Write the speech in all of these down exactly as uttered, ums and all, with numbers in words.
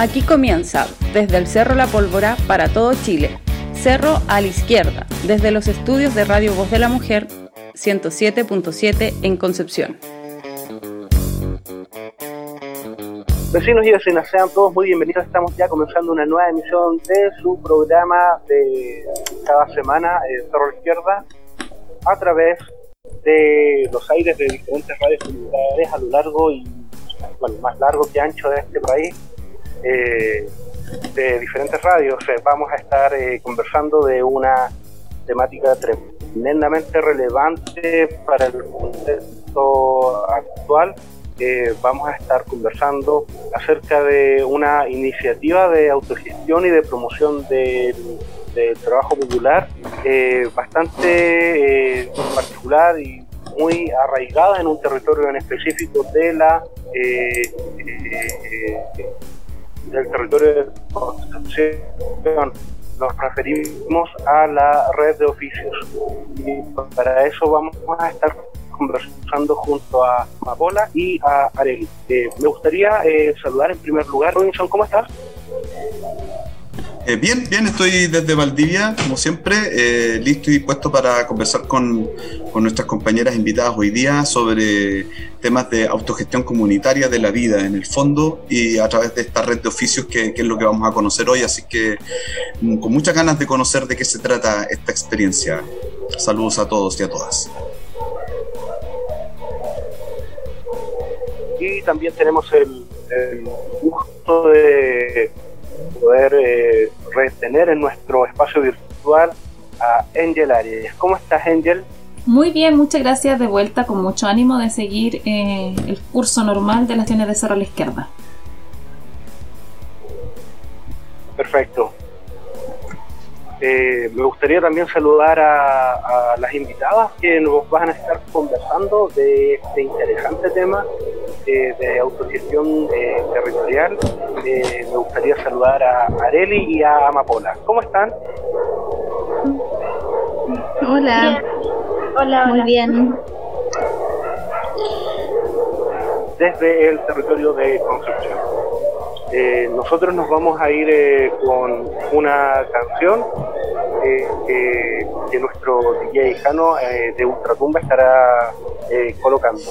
Aquí comienza, desde el Cerro La Pólvora para todo Chile, Cerro a la Izquierda, desde los estudios de Radio Voz de la Mujer, ciento siete punto siete en Concepción. Vecinos y vecinas, sean todos muy bienvenidos. Estamos ya comenzando una nueva emisión de su programa de cada semana, eh, Cerro a la Izquierda, a través de los aires de diferentes radios comunitarias a lo largo y, bueno, más largo que ancho de este país, eh, de diferentes radios. Eh, vamos a estar eh, conversando de una temática tremendamente relevante para el contexto actual. Eh, vamos a estar conversando acerca de una iniciativa de autogestión y de promoción del, del trabajo popular eh, bastante eh, particular y muy arraigada en un territorio en específico de la eh, eh, eh, del territorio de Concepción. Nos referimos a la red de oficios y para eso vamos a estar conversando junto a Amapola y a Arely. Eh, me gustaría eh, saludar en primer lugar. Robinson, ¿cómo estás? Eh, bien, bien, estoy desde Valdivia, como siempre, eh, listo y dispuesto para conversar con, con nuestras compañeras invitadas hoy día sobre temas de autogestión comunitaria de la vida, en el fondo, y a través de esta red de oficios que, que es lo que vamos a conocer hoy, así que mm, con muchas ganas de conocer de qué se trata esta experiencia. Saludos a todos y a todas. Y también tenemos el, el gusto de poder eh, retener en nuestro espacio virtual a Angel Arias. ¿Cómo estás, Angel? Muy bien, muchas gracias. De vuelta con mucho ánimo de seguir eh, el curso normal de las acciones de Cerro a la Izquierda. Perfecto. Eh, me gustaría también saludar a, a las invitadas que nos van a estar conversando de este interesante tema eh, de autogestión eh, territorial. Eh, me gustaría saludar a Arely y a Amapola. ¿Cómo están? Hola. Hola, muy bien. Desde el territorio de Concepción. Eh, nosotros nos vamos a ir eh, con una canción eh, eh, que nuestro D J Jano eh, de Ultratumba estará eh, colocando.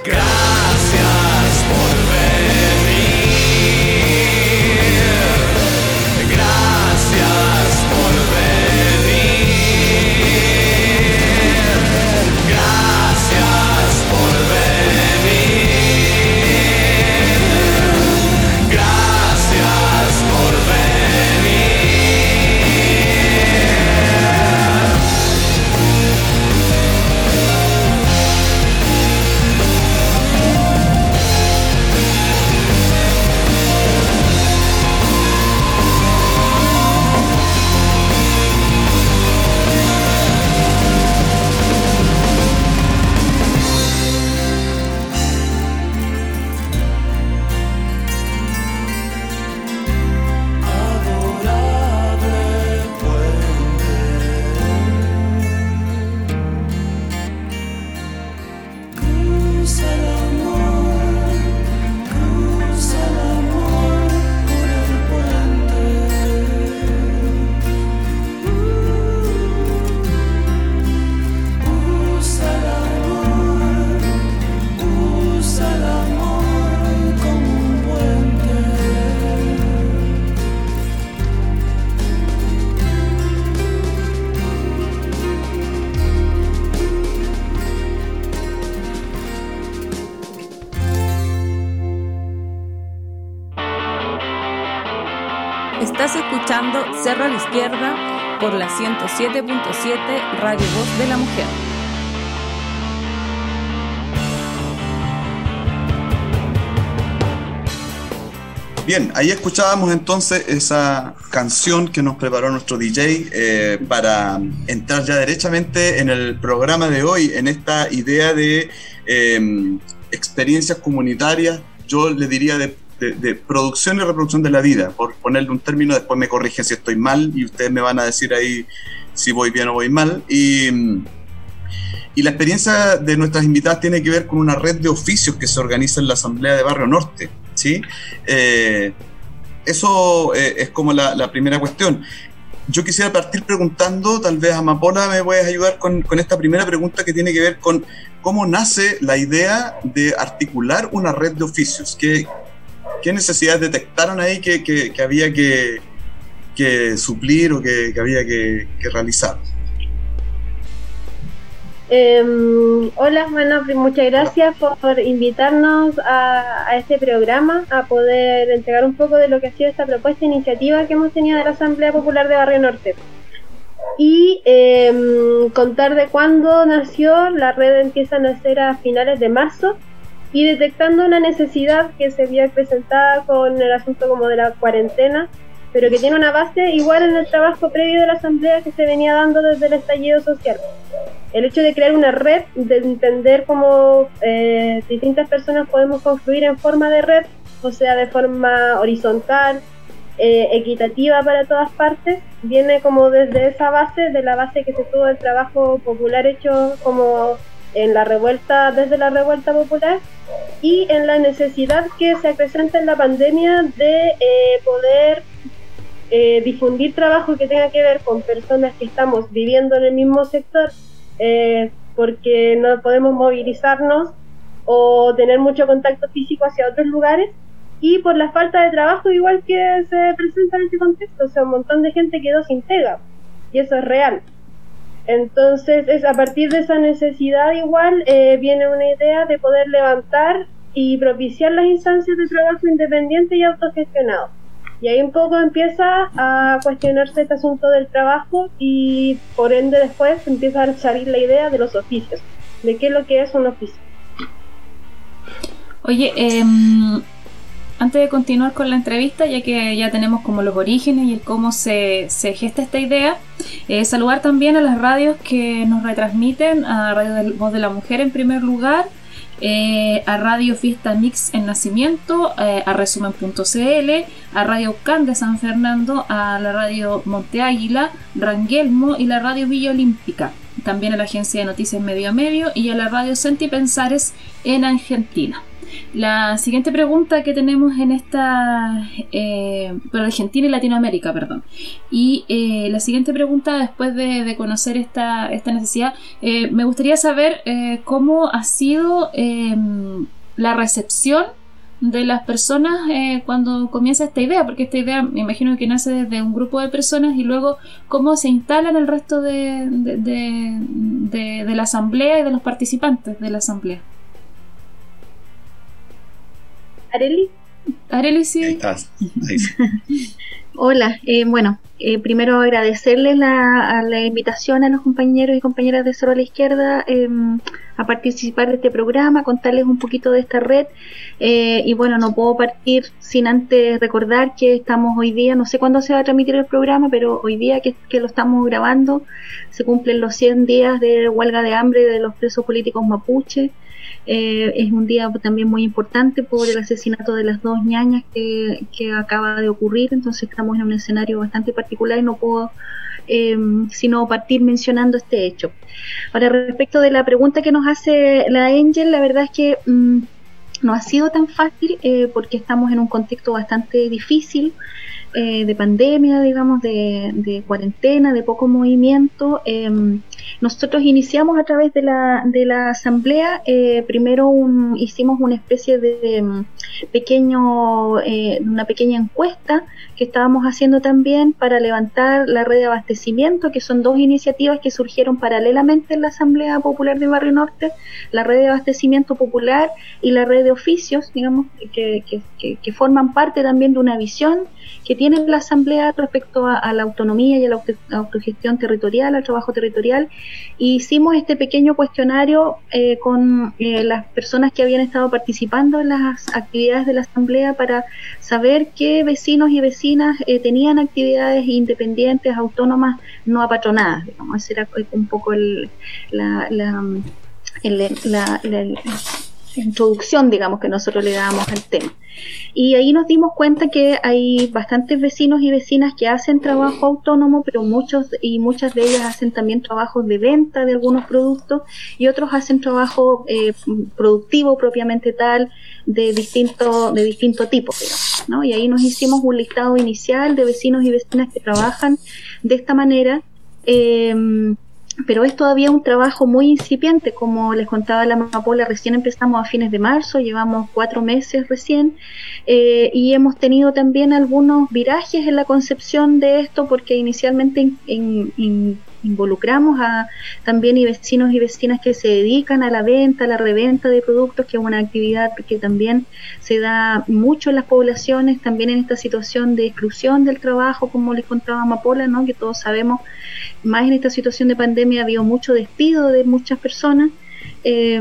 Estás escuchando Cerro a la Izquierda por la ciento siete punto siete Radio Voz de la Mujer. Bien, ahí escuchábamos entonces esa canción que nos preparó nuestro D J eh, para entrar ya derechamente en el programa de hoy, en esta idea de eh, experiencias comunitarias, yo le diría de, de, de producción y reproducción de la vida, por ponerle un término, después me corrigen si estoy mal y ustedes me van a decir ahí si voy bien o voy mal. Y, y la experiencia de nuestras invitadas tiene que ver con una red de oficios que se organiza en la Asamblea de Barrio Norte. ¿Sí? Eh, eso eh, es como la, la primera cuestión. Yo quisiera partir preguntando, tal vez Amapola me puedes ayudar con, con esta primera pregunta que tiene que ver con cómo nace la idea de articular una red de oficios. ¿Qué, qué necesidades detectaron ahí que, que, que había que, que suplir o que, que había que, que realizar? Eh, hola, bueno, muchas gracias por invitarnos a, a este programa, a poder entregar un poco de lo que ha sido esta propuesta e iniciativa que hemos tenido de la Asamblea Popular de Barrio Norte. Y eh, contar de cuándo nació. La red empieza a nacer a finales de marzo y detectando una necesidad que se había presentado con el asunto como de la cuarentena, pero que tiene una base igual en el trabajo previo de la Asamblea que se venía dando desde el estallido social. El hecho de crear una red, de entender cómo eh, distintas personas podemos confluir en forma de red, o sea, de forma horizontal, eh, equitativa para todas partes, viene como desde esa base, de la base que se tuvo del trabajo popular hecho como en la revuelta, desde la revuelta popular, y en la necesidad que se acrecenta en la pandemia de eh, poder eh, difundir trabajo que tenga que ver con personas que estamos viviendo en el mismo sector, Eh, porque no podemos movilizarnos o tener mucho contacto físico hacia otros lugares, y por la falta de trabajo igual que se presenta en este contexto. O sea, un montón de gente quedó sin pega y eso es real. Entonces es a partir de esa necesidad igual eh, viene una idea de poder levantar y propiciar las instancias de trabajo independiente y autogestionado. Y ahí un poco empieza a cuestionarse este asunto del trabajo y por ende después empieza a salir la idea de los oficios, de qué es lo que es un oficio. Oye, eh, antes de continuar con la entrevista, ya que ya tenemos como los orígenes y el cómo se, se gesta esta idea, eh, saludar también a las radios que nos retransmiten, a Radio del Voz de la Mujer en primer lugar, Eh, a Radio Fiesta Mix en Nacimiento, eh, a Resumen punto c l, a Radio Can de San Fernando, a la Radio Monte Águila, Ranguelmo y la Radio Villa Olímpica, también a la Agencia de Noticias Medio a Medio y a la Radio Sentipensares en Argentina. La siguiente pregunta que tenemos en esta, eh, pero Argentina y Latinoamérica, perdón. Y eh, la siguiente pregunta, después de, de conocer esta, esta necesidad, eh, me gustaría saber eh, cómo ha sido eh, la recepción de las personas eh, cuando comienza esta idea, porque esta idea me imagino que nace desde un grupo de personas y luego cómo se instala en el resto de, de, de, de, de la asamblea y de los participantes de la asamblea. Arely. Arely, sí. Ahí estás. Ahí sí. Hola, eh, bueno, eh, primero agradecerles la, a la invitación a los compañeros y compañeras de Cerro a la Izquierda eh, a participar de este programa, contarles un poquito de esta red eh, y bueno, no puedo partir sin antes recordar que estamos hoy día, no sé cuándo se va a transmitir el programa, pero hoy día que, que lo estamos grabando se cumplen los cien días de huelga de hambre de los presos políticos mapuche. Eh, es un día también muy importante por el asesinato de las dos ñañas que, que acaba de ocurrir, entonces estamos en un escenario bastante particular y no puedo eh, sino partir mencionando este hecho. Ahora, respecto de la pregunta que nos hace la Angel, la verdad es que mmm, no ha sido tan fácil eh, porque estamos en un contexto bastante difícil, eh, de pandemia, digamos, de, de cuarentena, de poco movimiento. Eh, nosotros iniciamos a través de la, de la asamblea, eh, primero un, hicimos una especie de, de pequeño, eh, una pequeña encuesta que estábamos haciendo también para levantar la red de abastecimiento, que son dos iniciativas que surgieron paralelamente en la Asamblea Popular de Barrio Norte, la red de abastecimiento popular y la red de oficios, digamos, que, que, que, que forman parte también de una visión que tiene la Asamblea respecto a, a la autonomía y a la auto, autogestión territorial, al trabajo territorial, y hicimos este pequeño cuestionario eh, con eh, las personas que habían estado participando en las actividades de la Asamblea para saber qué vecinos y vecinas eh, tenían actividades independientes, autónomas, no apatronadas, digamos. Esa era un poco el, la, la, el, la, la, la introducción, digamos, que nosotros le dábamos al tema. Y ahí nos dimos cuenta que hay bastantes vecinos y vecinas que hacen trabajo autónomo, pero muchos y muchas de ellas hacen también trabajos de venta de algunos productos y otros hacen trabajo eh, productivo propiamente tal, de distinto, de distinto tipo, digamos, ¿no? Y ahí nos hicimos un listado inicial de vecinos y vecinas que trabajan de esta manera. Eh, pero es todavía un trabajo muy incipiente, como les contaba la Amapola, recién empezamos a fines de marzo, llevamos cuatro meses recién, eh, y hemos tenido también algunos virajes en la concepción de esto, porque inicialmente in, in, in, involucramos a también y vecinos y vecinas que se dedican a la venta, a la reventa de productos, que es una actividad que también se da mucho en las poblaciones, también en esta situación de exclusión del trabajo, como les contaba Amapola, ¿no? Que todos sabemos, más en esta situación de pandemia ha habido mucho despido de muchas personas. Eh,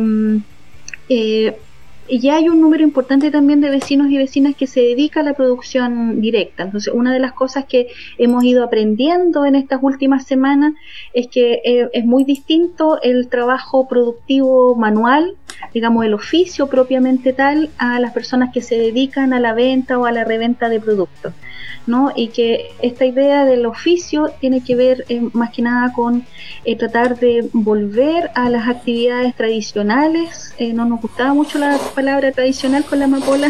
eh, y ya hay un número importante también de vecinos y vecinas que se dedica a la producción directa. Entonces, una de las cosas que hemos ido aprendiendo en estas últimas semanas es que eh, es muy distinto el trabajo productivo manual, digamos el oficio propiamente tal, a las personas que se dedican a la venta o a la reventa de productos, ¿no? Y que esta idea del oficio tiene que ver eh, más que nada con eh, tratar de volver a las actividades tradicionales. Eh, no nos gustaba mucho la palabra tradicional con la Amapola,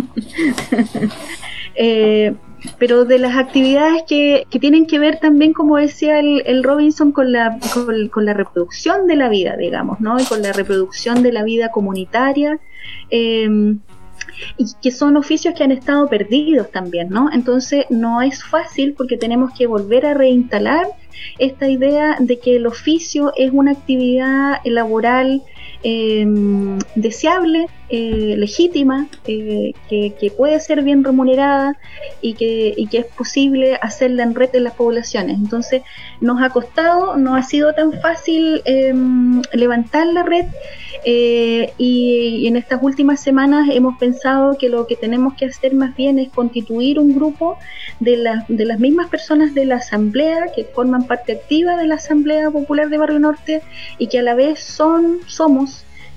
eh, pero de las actividades que, que tienen que ver también, como decía el, el Robinson, con la, con, con la reproducción de la vida, digamos, ¿no? Y con la reproducción de la vida comunitaria, eh, y que son oficios que han estado perdidos también, ¿no? Entonces no es fácil, porque tenemos que volver a reinstalar esta idea de que el oficio es una actividad laboral eh, deseable, eh, legítima, eh, que, que puede ser bien remunerada y que, y que es posible hacerla en red en las poblaciones. Entonces nos ha costado, no ha sido tan fácil eh, levantar la red, eh, y, y en estas últimas semanas hemos pensado que lo que tenemos que hacer más bien es constituir un grupo de, la, de las mismas personas de la Asamblea, que forman parte activa de la Asamblea Popular de Barrio Norte y que a la vez son, somos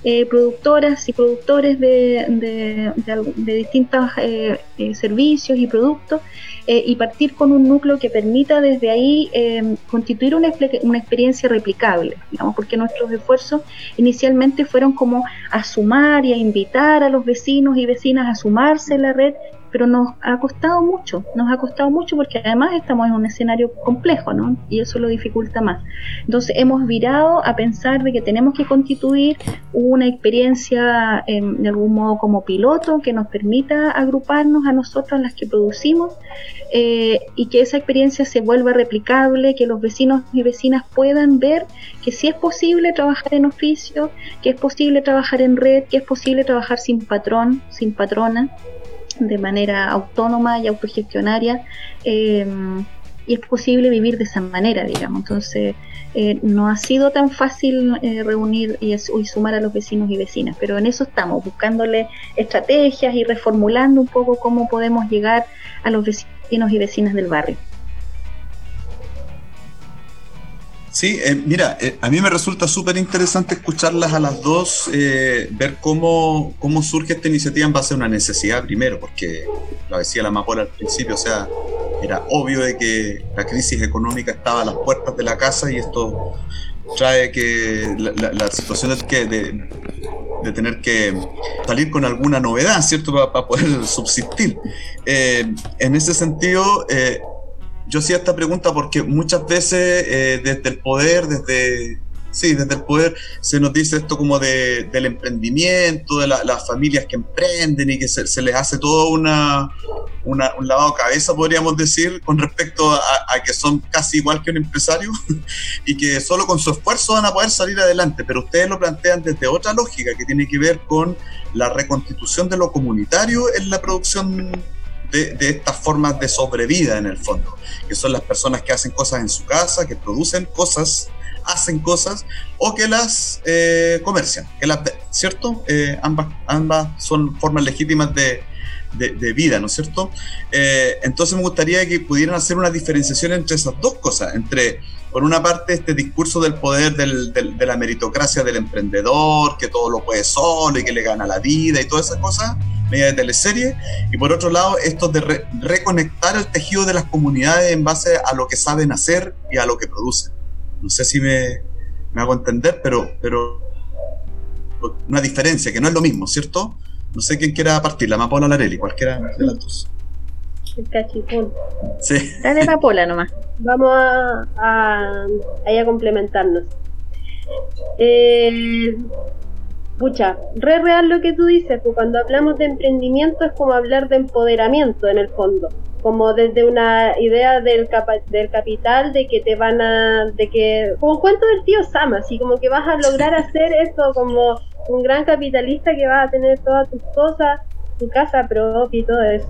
eh, productoras y productores de, de, de, de distintos eh, eh, servicios y productos, eh, y partir con un núcleo que permita desde ahí eh, constituir una, una experiencia replicable, digamos, porque nuestros esfuerzos inicialmente fueron como a sumar y a invitar a los vecinos y vecinas a sumarse a la red, pero nos ha costado mucho, nos ha costado mucho porque además estamos en un escenario complejo, ¿no? Y eso lo dificulta más. Entonces hemos virado a pensar de que tenemos que constituir una experiencia eh, de algún modo como piloto que nos permita agruparnos a nosotros las que producimos, eh, y que esa experiencia se vuelva replicable, que los vecinos y vecinas puedan ver que sí es posible trabajar en oficio, que es posible trabajar en red, que es posible trabajar sin patrón, sin patrona, de manera autónoma y autogestionaria, eh, y es posible vivir de esa manera, digamos. Entonces eh, no ha sido tan fácil eh, reunir y, y sumar a los vecinos y vecinas, pero en eso estamos, buscándole estrategias y reformulando un poco cómo podemos llegar a los vecinos y vecinas del barrio. Sí, eh, mira, eh, a mí me resulta súper interesante escucharlas a las dos, eh, ver cómo, cómo surge esta iniciativa en base a una necesidad primero, porque lo decía la Amapola al principio, o sea, era obvio de que la crisis económica estaba a las puertas de la casa y esto trae que la, la, la situación de, que de, de tener que salir con alguna novedad, ¿cierto?, para, para poder subsistir. Eh, en ese sentido, eh, yo hacía esta pregunta porque muchas veces eh, desde el poder, desde sí, desde el poder se nos dice esto como de, del emprendimiento, de la, las familias que emprenden y que se, se les hace todo una, una, un lavado de cabeza, podríamos decir, con respecto a, a que son casi igual que un empresario y que solo con su esfuerzo van a poder salir adelante, pero ustedes lo plantean desde otra lógica que tiene que ver con la reconstitución de lo comunitario en la producción De, de estas formas de sobrevida en el fondo, que son las personas que hacen cosas en su casa, que producen cosas, hacen cosas o que las eh, comercian, que las, ¿cierto? Eh, ambas, ambas son formas legítimas de, de, de vida, ¿no es cierto? Eh, entonces me gustaría que pudieran hacer una diferenciación entre esas dos cosas, entre, por una parte, este discurso del poder del, del, de la meritocracia del emprendedor, que todo lo puede solo y que le gana la vida y todas esas cosas, media de teleserie, y por otro lado esto de re- reconectar el tejido de las comunidades en base a lo que saben hacer y a lo que producen. No sé si me, me hago entender, pero, pero una diferencia, que no es lo mismo, ¿cierto? No sé quién quiera partir, la Amapola o la Arely, cualquiera de las dos. El cachipún. Sí. Dale Amapola nomás. Vamos a, a, a, a complementarnos. Eh... Pucha, re real lo que tú dices, pues cuando hablamos de emprendimiento es como hablar de empoderamiento en el fondo, como desde una idea del, capa- del capital, de que te van a, de que, como un cuento del tío Sam, así como que vas a lograr hacer eso como un gran capitalista que va a tener todas tus cosas, tu casa propia y todo eso.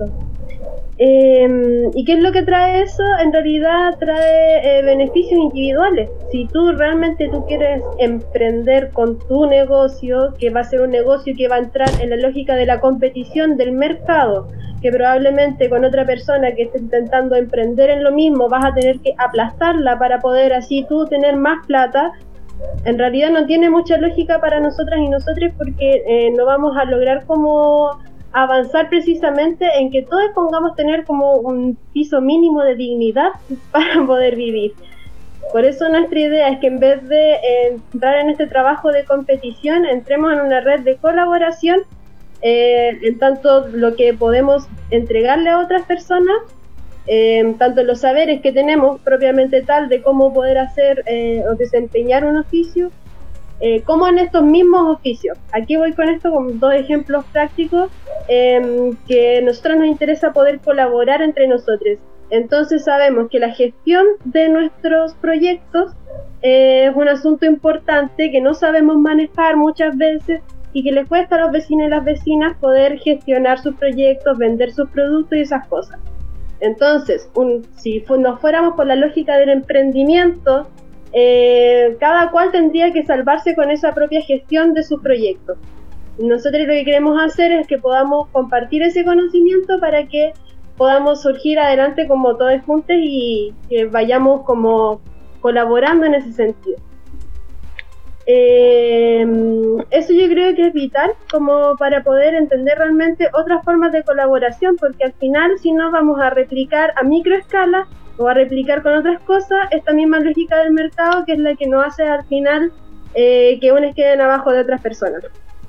Eh, ¿Y qué es lo que trae eso? En realidad trae eh, beneficios individuales. Si tú realmente tú quieres emprender con tu negocio, que va a ser un negocio que va a entrar en la lógica de la competición del mercado, que probablemente con otra persona que esté intentando emprender en lo mismo vas a tener que aplastarla para poder así tú tener más plata, en realidad no tiene mucha lógica para nosotras y nosotros, porque eh, no vamos a lograr como avanzar precisamente en que todos pongamos tener como un piso mínimo de dignidad para poder vivir. Por eso nuestra idea es que en vez de eh, entrar en este trabajo de competición, entremos en una red de colaboración, eh, en tanto lo que podemos entregarle a otras personas, eh, tanto los saberes que tenemos propiamente tal de cómo poder hacer eh, o desempeñar un oficio, Eh, como en estos mismos oficios. Aquí voy con esto con dos ejemplos prácticos eh, que a nosotros nos interesa poder colaborar entre nosotros. Entonces sabemos que la gestión de nuestros proyectos eh, es un asunto importante que no sabemos manejar muchas veces y que les cuesta a los vecinos y las vecinas poder gestionar sus proyectos, vender sus productos y esas cosas. Entonces, un, si fu- nos fuéramos por la lógica del emprendimiento, Eh, cada cual tendría que salvarse con esa propia gestión de sus proyectos. Nosotros lo que queremos hacer es que podamos compartir ese conocimiento para que podamos surgir adelante como todos juntos y que vayamos como colaborando en ese sentido. Eh, eso yo creo que es vital como para poder entender realmente otras formas de colaboración, porque al final si no vamos a replicar a microescala o a replicar con otras cosas esta misma lógica del mercado, que es la que nos hace al final eh, que unos queden abajo de otras personas.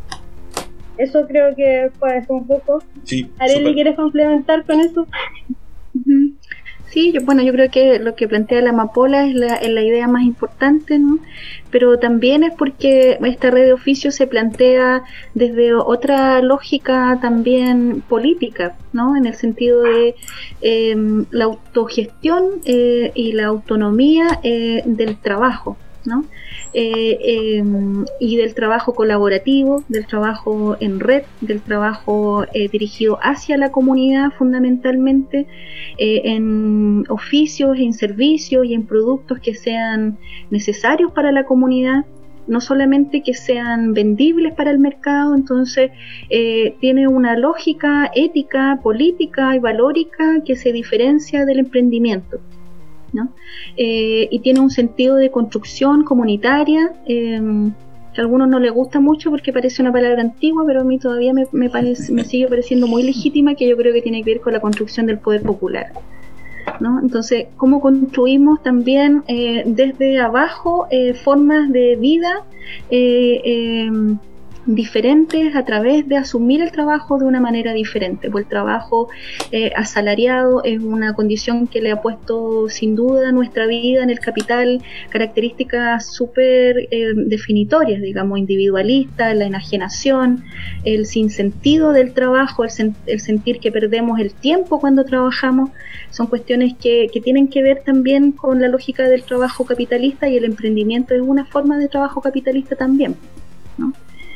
Eso creo que puede ser un poco. Sí, Arely, ¿quieres complementar con eso? Uh-huh. Sí, yo, bueno, yo creo que lo que plantea la amapola es la, es la idea más importante, ¿no? Pero también es porque esta red de oficios se plantea desde otra lógica también política, ¿no? En el sentido de eh, la autogestión eh, y la autonomía eh, del trabajo, ¿no? Eh, eh, y del trabajo colaborativo, del trabajo en red, del trabajo eh, dirigido hacia la comunidad fundamentalmente, eh, en oficios, en servicios y en productos que sean necesarios para la comunidad, no solamente que sean vendibles para el mercado. Entonces eh, tiene una lógica ética, política y valórica que se diferencia del emprendimiento, ¿no? Eh, y tiene un sentido de construcción comunitaria eh, que a algunos no les gusta mucho porque parece una palabra antigua, pero a mí todavía me, me, parece, me sigue pareciendo muy legítima, que yo creo que tiene que ver con la construcción del poder popular, ¿no? Entonces, ¿cómo construimos también eh, desde abajo eh, formas de vida eh, eh, diferentes a través de asumir el trabajo de una manera diferente? Pues el trabajo eh, asalariado es una condición que le ha puesto sin duda a nuestra vida en el capital características súper eh, definitorias, digamos, individualistas, la enajenación, el sinsentido del trabajo, el, sen- el sentir que perdemos el tiempo cuando trabajamos. Son cuestiones que, que tienen que ver también con la lógica del trabajo capitalista, y el emprendimiento es una forma de trabajo capitalista también, ¿no?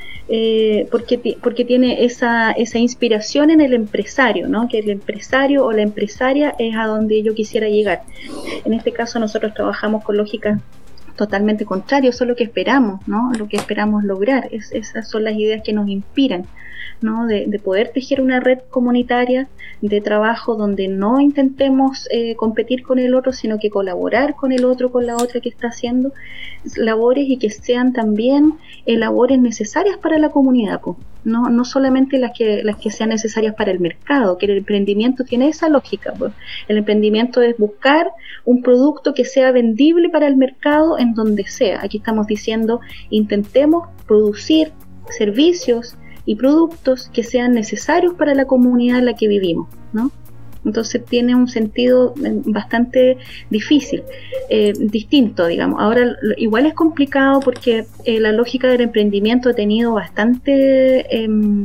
Eh, porque, porque tiene esa, esa inspiración en el empresario, ¿no? Que el empresario o la empresaria es a donde yo quisiera llegar. En este caso nosotros trabajamos con lógicas totalmente contrarias, eso es lo que esperamos, ¿no? Lo que esperamos lograr, es, esas son las ideas que nos inspiran, ¿no? De, de poder tejer una red comunitaria de trabajo donde no intentemos eh, competir con el otro, sino que colaborar con el otro, con la otra que está haciendo labores, y que sean también eh, labores necesarias para la comunidad, pues. No, no solamente las que, las que sean necesarias para el mercado, que el emprendimiento tiene esa lógica, pues. El emprendimiento es buscar un producto que sea vendible para el mercado en donde sea. Aquí estamos diciendo, intentemos producir servicios y productos que sean necesarios para la comunidad en la que vivimos, ¿no? Entonces tiene un sentido bastante difícil, eh, distinto, digamos. Ahora igual es complicado porque eh, la lógica del emprendimiento ha tenido bastante eh,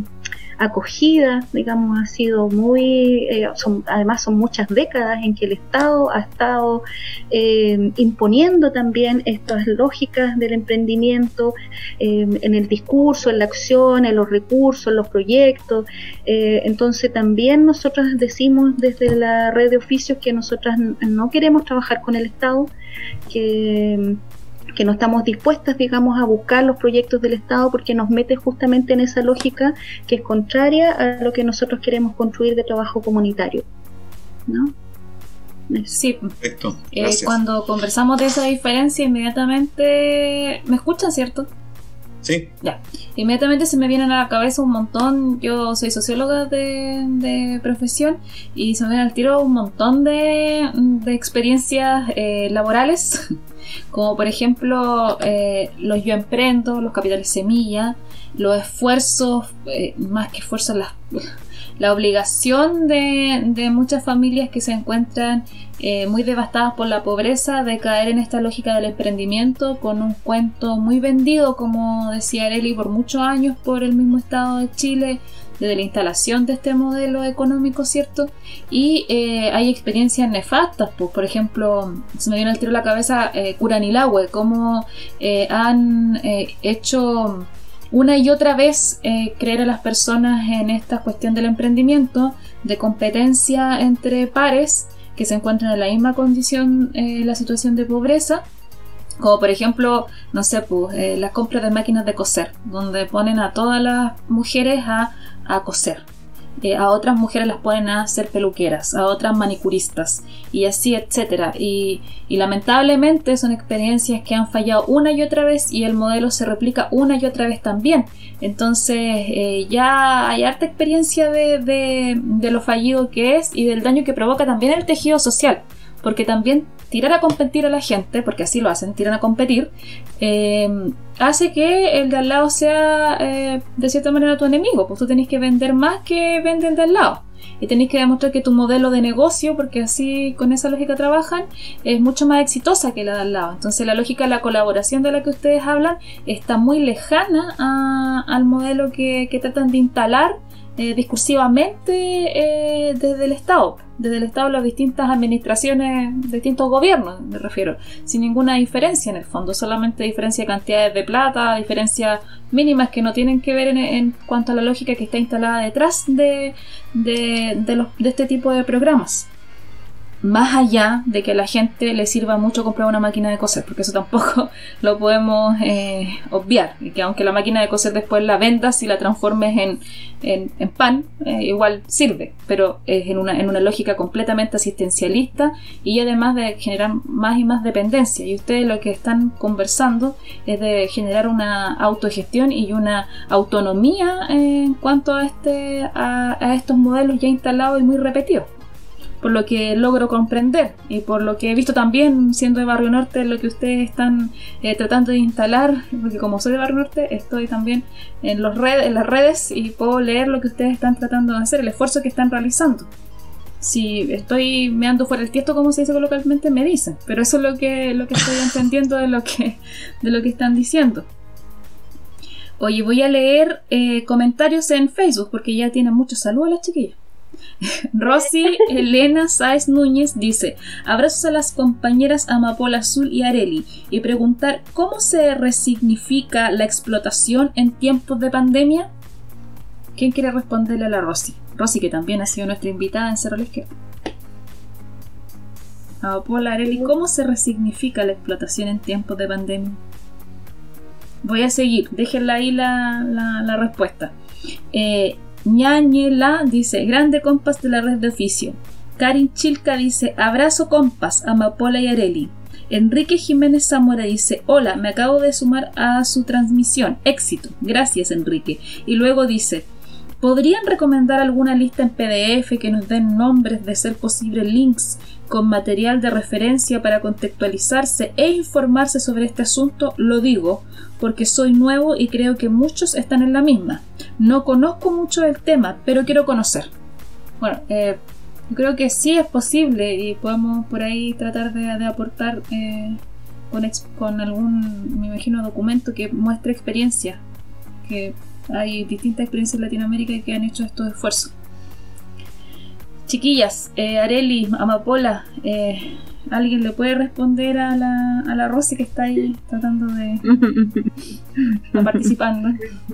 acogida, digamos, ha sido muy, eh, son, además son muchas décadas en que el Estado ha estado eh, imponiendo también estas lógicas del emprendimiento eh, en el discurso, en la acción, en los recursos, en los proyectos. Eh, entonces también nosotros decimos desde la red de oficios que nosotras no queremos trabajar con el Estado, que que no estamos dispuestas, digamos, a buscar los proyectos del Estado, porque nos mete justamente en esa lógica que es contraria a lo que nosotros queremos construir de trabajo comunitario, ¿no? Sí, perfecto. Eh, cuando conversamos de esa diferencia, inmediatamente me escuchan, ¿cierto? Sí. Ya. Inmediatamente se me vienen a la cabeza un montón. Yo soy socióloga de, de profesión, y se me vienen al tiro un montón de, de experiencias eh, laborales, como por ejemplo eh, los yo emprendo, los capitales semilla, los esfuerzos, eh, más que esfuerzos, la, la obligación de, de muchas familias que se encuentran eh, muy devastadas por la pobreza, de caer en esta lógica del emprendimiento con un cuento muy vendido, como decía Arely, por muchos años por el mismo Estado de Chile, desde la instalación de este modelo económico, ¿cierto? Y eh, hay experiencias nefastas, pues, por ejemplo, se me viene al tiro a la cabeza eh, Curanilahue, cómo eh, han eh, hecho una y otra vez eh, creer a las personas en esta cuestión del emprendimiento, de competencia entre pares que se encuentran en la misma condición, eh, la situación de pobreza, como por ejemplo, no sé, pues, eh, las compras de máquinas de coser, donde ponen a todas las mujeres a, a coser. Eh, a otras mujeres las ponen a ser peluqueras, a otras manicuristas y así, etcétera. Y, y lamentablemente son experiencias que han fallado una y otra vez y el modelo se replica una y otra vez también. Entonces eh, ya hay harta experiencia de, de, de lo fallido que es y del daño que provoca también el tejido social, porque también tirar a competir a la gente, porque así lo hacen, tiran a competir, eh, hace que el de al lado sea eh, de cierta manera tu enemigo. Pues tú tenés que vender más que vende el de al lado y tenés que demostrar que tu modelo de negocio, porque así con esa lógica trabajan, es mucho más exitosa que la de al lado. Entonces la lógica de la colaboración de la que ustedes hablan está muy lejana a, al modelo que, que tratan de instalar Eh, discursivamente eh, desde el Estado, desde el Estado las distintas administraciones, distintos gobiernos, me refiero, sin ninguna diferencia en el fondo, solamente diferencia de cantidades de plata, diferencias mínimas que no tienen que ver en, en cuanto a la lógica que está instalada detrás de, de, de, los, de este tipo de programas. Más allá de que a la gente le sirva mucho comprar una máquina de coser, porque eso tampoco lo podemos eh, obviar, y que aunque la máquina de coser después la vendas y la transformes en, en, en pan, eh, igual sirve, pero es en una, en una lógica completamente asistencialista y además de generar más y más dependencia. Y ustedes lo que están conversando es de generar una autogestión y una autonomía en cuanto a, este, a, a estos modelos ya instalados y muy repetidos. Por lo que logro comprender y por lo que he visto también siendo de Barrio Norte lo que ustedes están eh, tratando de instalar, porque como soy de Barrio Norte estoy también en, los red, en las redes y puedo leer lo que ustedes están tratando de hacer, el esfuerzo que están realizando. Si estoy meando fuera el tiesto, como se dice coloquialmente, me dicen, pero eso es lo que, lo que estoy entendiendo de lo que, de lo que están diciendo. Oye, voy a leer eh, comentarios en Facebook porque ya tienen muchos saludos a las chiquillas. Rosy Elena Sáez Núñez dice: abrazos a las compañeras Amapola Azul y Areli, y preguntar ¿cómo se resignifica la explotación en tiempos de pandemia? ¿Quién quiere responderle a la Rosy? Rosy, que también ha sido nuestra invitada en Cerro a la Izquierda. Amapola, Areli, ¿cómo se resignifica la explotación en tiempos de pandemia? Voy a seguir, déjenla ahí la, la, la respuesta. eh Ñañela dice: grande compas de la red de oficio. Karin Chilca dice: abrazo compas, Amapola y Areli. Enrique Jiménez Zamora dice: hola, me acabo de sumar a su transmisión, éxito, gracias Enrique. Y luego dice: ¿podrían recomendar alguna lista en P D F que nos den nombres, de ser posible links con material de referencia para contextualizarse e informarse sobre este asunto? Lo digo porque soy nuevo y creo que muchos están en la misma. No conozco mucho del tema, pero quiero conocer. Bueno, eh, yo creo que sí es posible y podemos por ahí tratar de, de aportar eh, con, ex, con algún, me imagino, documento que muestre experiencia, que hay distintas experiencias en Latinoamérica que han hecho estos esfuerzos. Chiquillas, eh, Areli, Amapola, eh, ¿alguien le puede responder a la, a la Rosy que está ahí tratando de, de participando?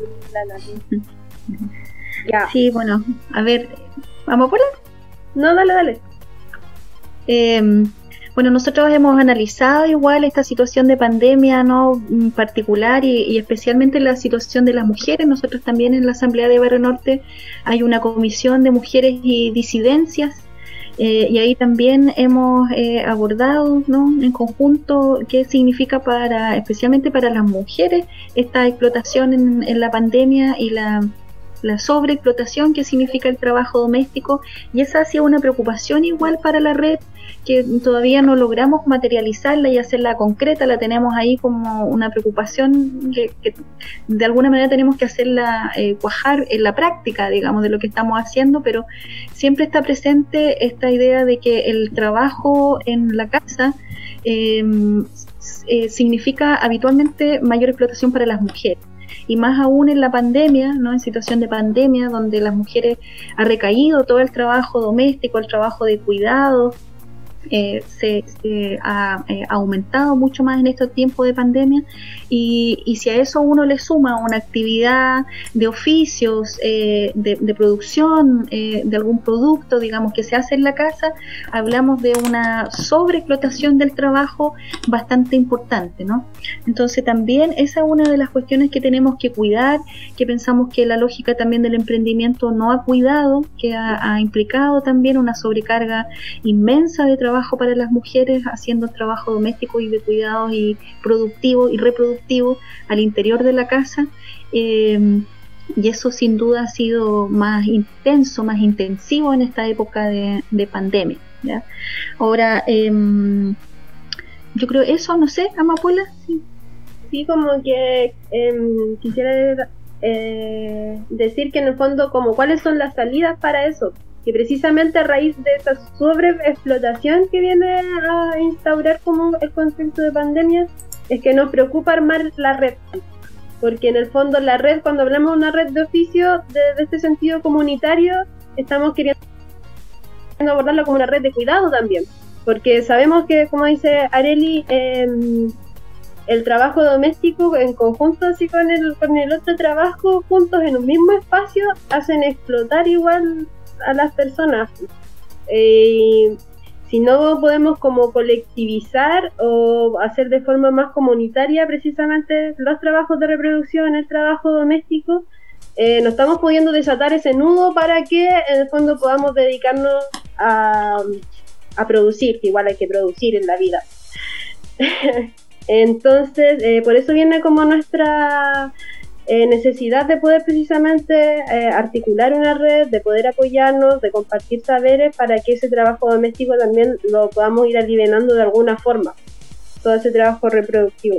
Ya. Sí, bueno, a ver, ¿Amapola? No, dale, dale. Eh, bueno, nosotros hemos analizado igual esta situación de pandemia, ¿no?, en particular y, y especialmente la situación de las mujeres. Nosotros también en la Asamblea de Barrio Norte hay una comisión de mujeres y disidencias, eh, y ahí también hemos eh, abordado, ¿no?, en conjunto qué significa para, especialmente para las mujeres, esta explotación en, en la pandemia y la la sobreexplotación que significa el trabajo doméstico, y esa ha sido una preocupación igual para la red, que todavía no logramos materializarla y hacerla concreta. La tenemos ahí como una preocupación que, que de alguna manera tenemos que hacerla eh, cuajar en la práctica, digamos, de lo que estamos haciendo, pero siempre está presente esta idea de que el trabajo en la casa eh, eh, significa habitualmente mayor explotación para las mujeres. Y más aún en la pandemia, ¿no?, en situación de pandemia, donde las mujeres ha recaído todo el trabajo doméstico, el trabajo de cuidado, Eh, se, se ha eh, aumentado mucho más en estos tiempos de pandemia y, y si a eso uno le suma una actividad de oficios, eh, de, de producción eh, de algún producto, digamos, que se hace en la casa, hablamos de una sobreexplotación del trabajo bastante importante, ¿no? Entonces también esa es una de las cuestiones que tenemos que cuidar, que pensamos que la lógica también del emprendimiento no ha cuidado, que ha, ha implicado también una sobrecarga inmensa de trabajo para las mujeres haciendo trabajo doméstico y de cuidados y productivo y reproductivo al interior de la casa, eh, y eso sin duda ha sido más intenso, más intensivo en esta época de, de pandemia, ¿ya? Ahora, eh, yo creo eso, no sé, Amapola. Sí, sí, como que eh, quisiera eh, decir que en el fondo como cuáles son las salidas para eso, que precisamente a raíz de esa sobreexplotación que viene a instaurar como el concepto de pandemia, es que nos preocupa armar la red, porque en el fondo la red, cuando hablamos de una red de oficio, desde este sentido comunitario, estamos queriendo abordarla como una red de cuidado también, porque sabemos que, como dice Arely, eh, el trabajo doméstico en conjunto así con el, con el otro trabajo, juntos en un mismo espacio, hacen explotar igual a las personas. Eh, si no podemos como colectivizar o hacer de forma más comunitaria precisamente los trabajos de reproducción, el trabajo doméstico, eh, no estamos pudiendo desatar ese nudo para que en el fondo podamos dedicarnos a, a producir, que igual hay que producir en la vida. Entonces, eh, por eso viene como nuestra Eh, necesidad de poder precisamente eh, articular una red, de poder apoyarnos, de compartir saberes para que ese trabajo doméstico también lo podamos ir aliviando de alguna forma, todo ese trabajo reproductivo.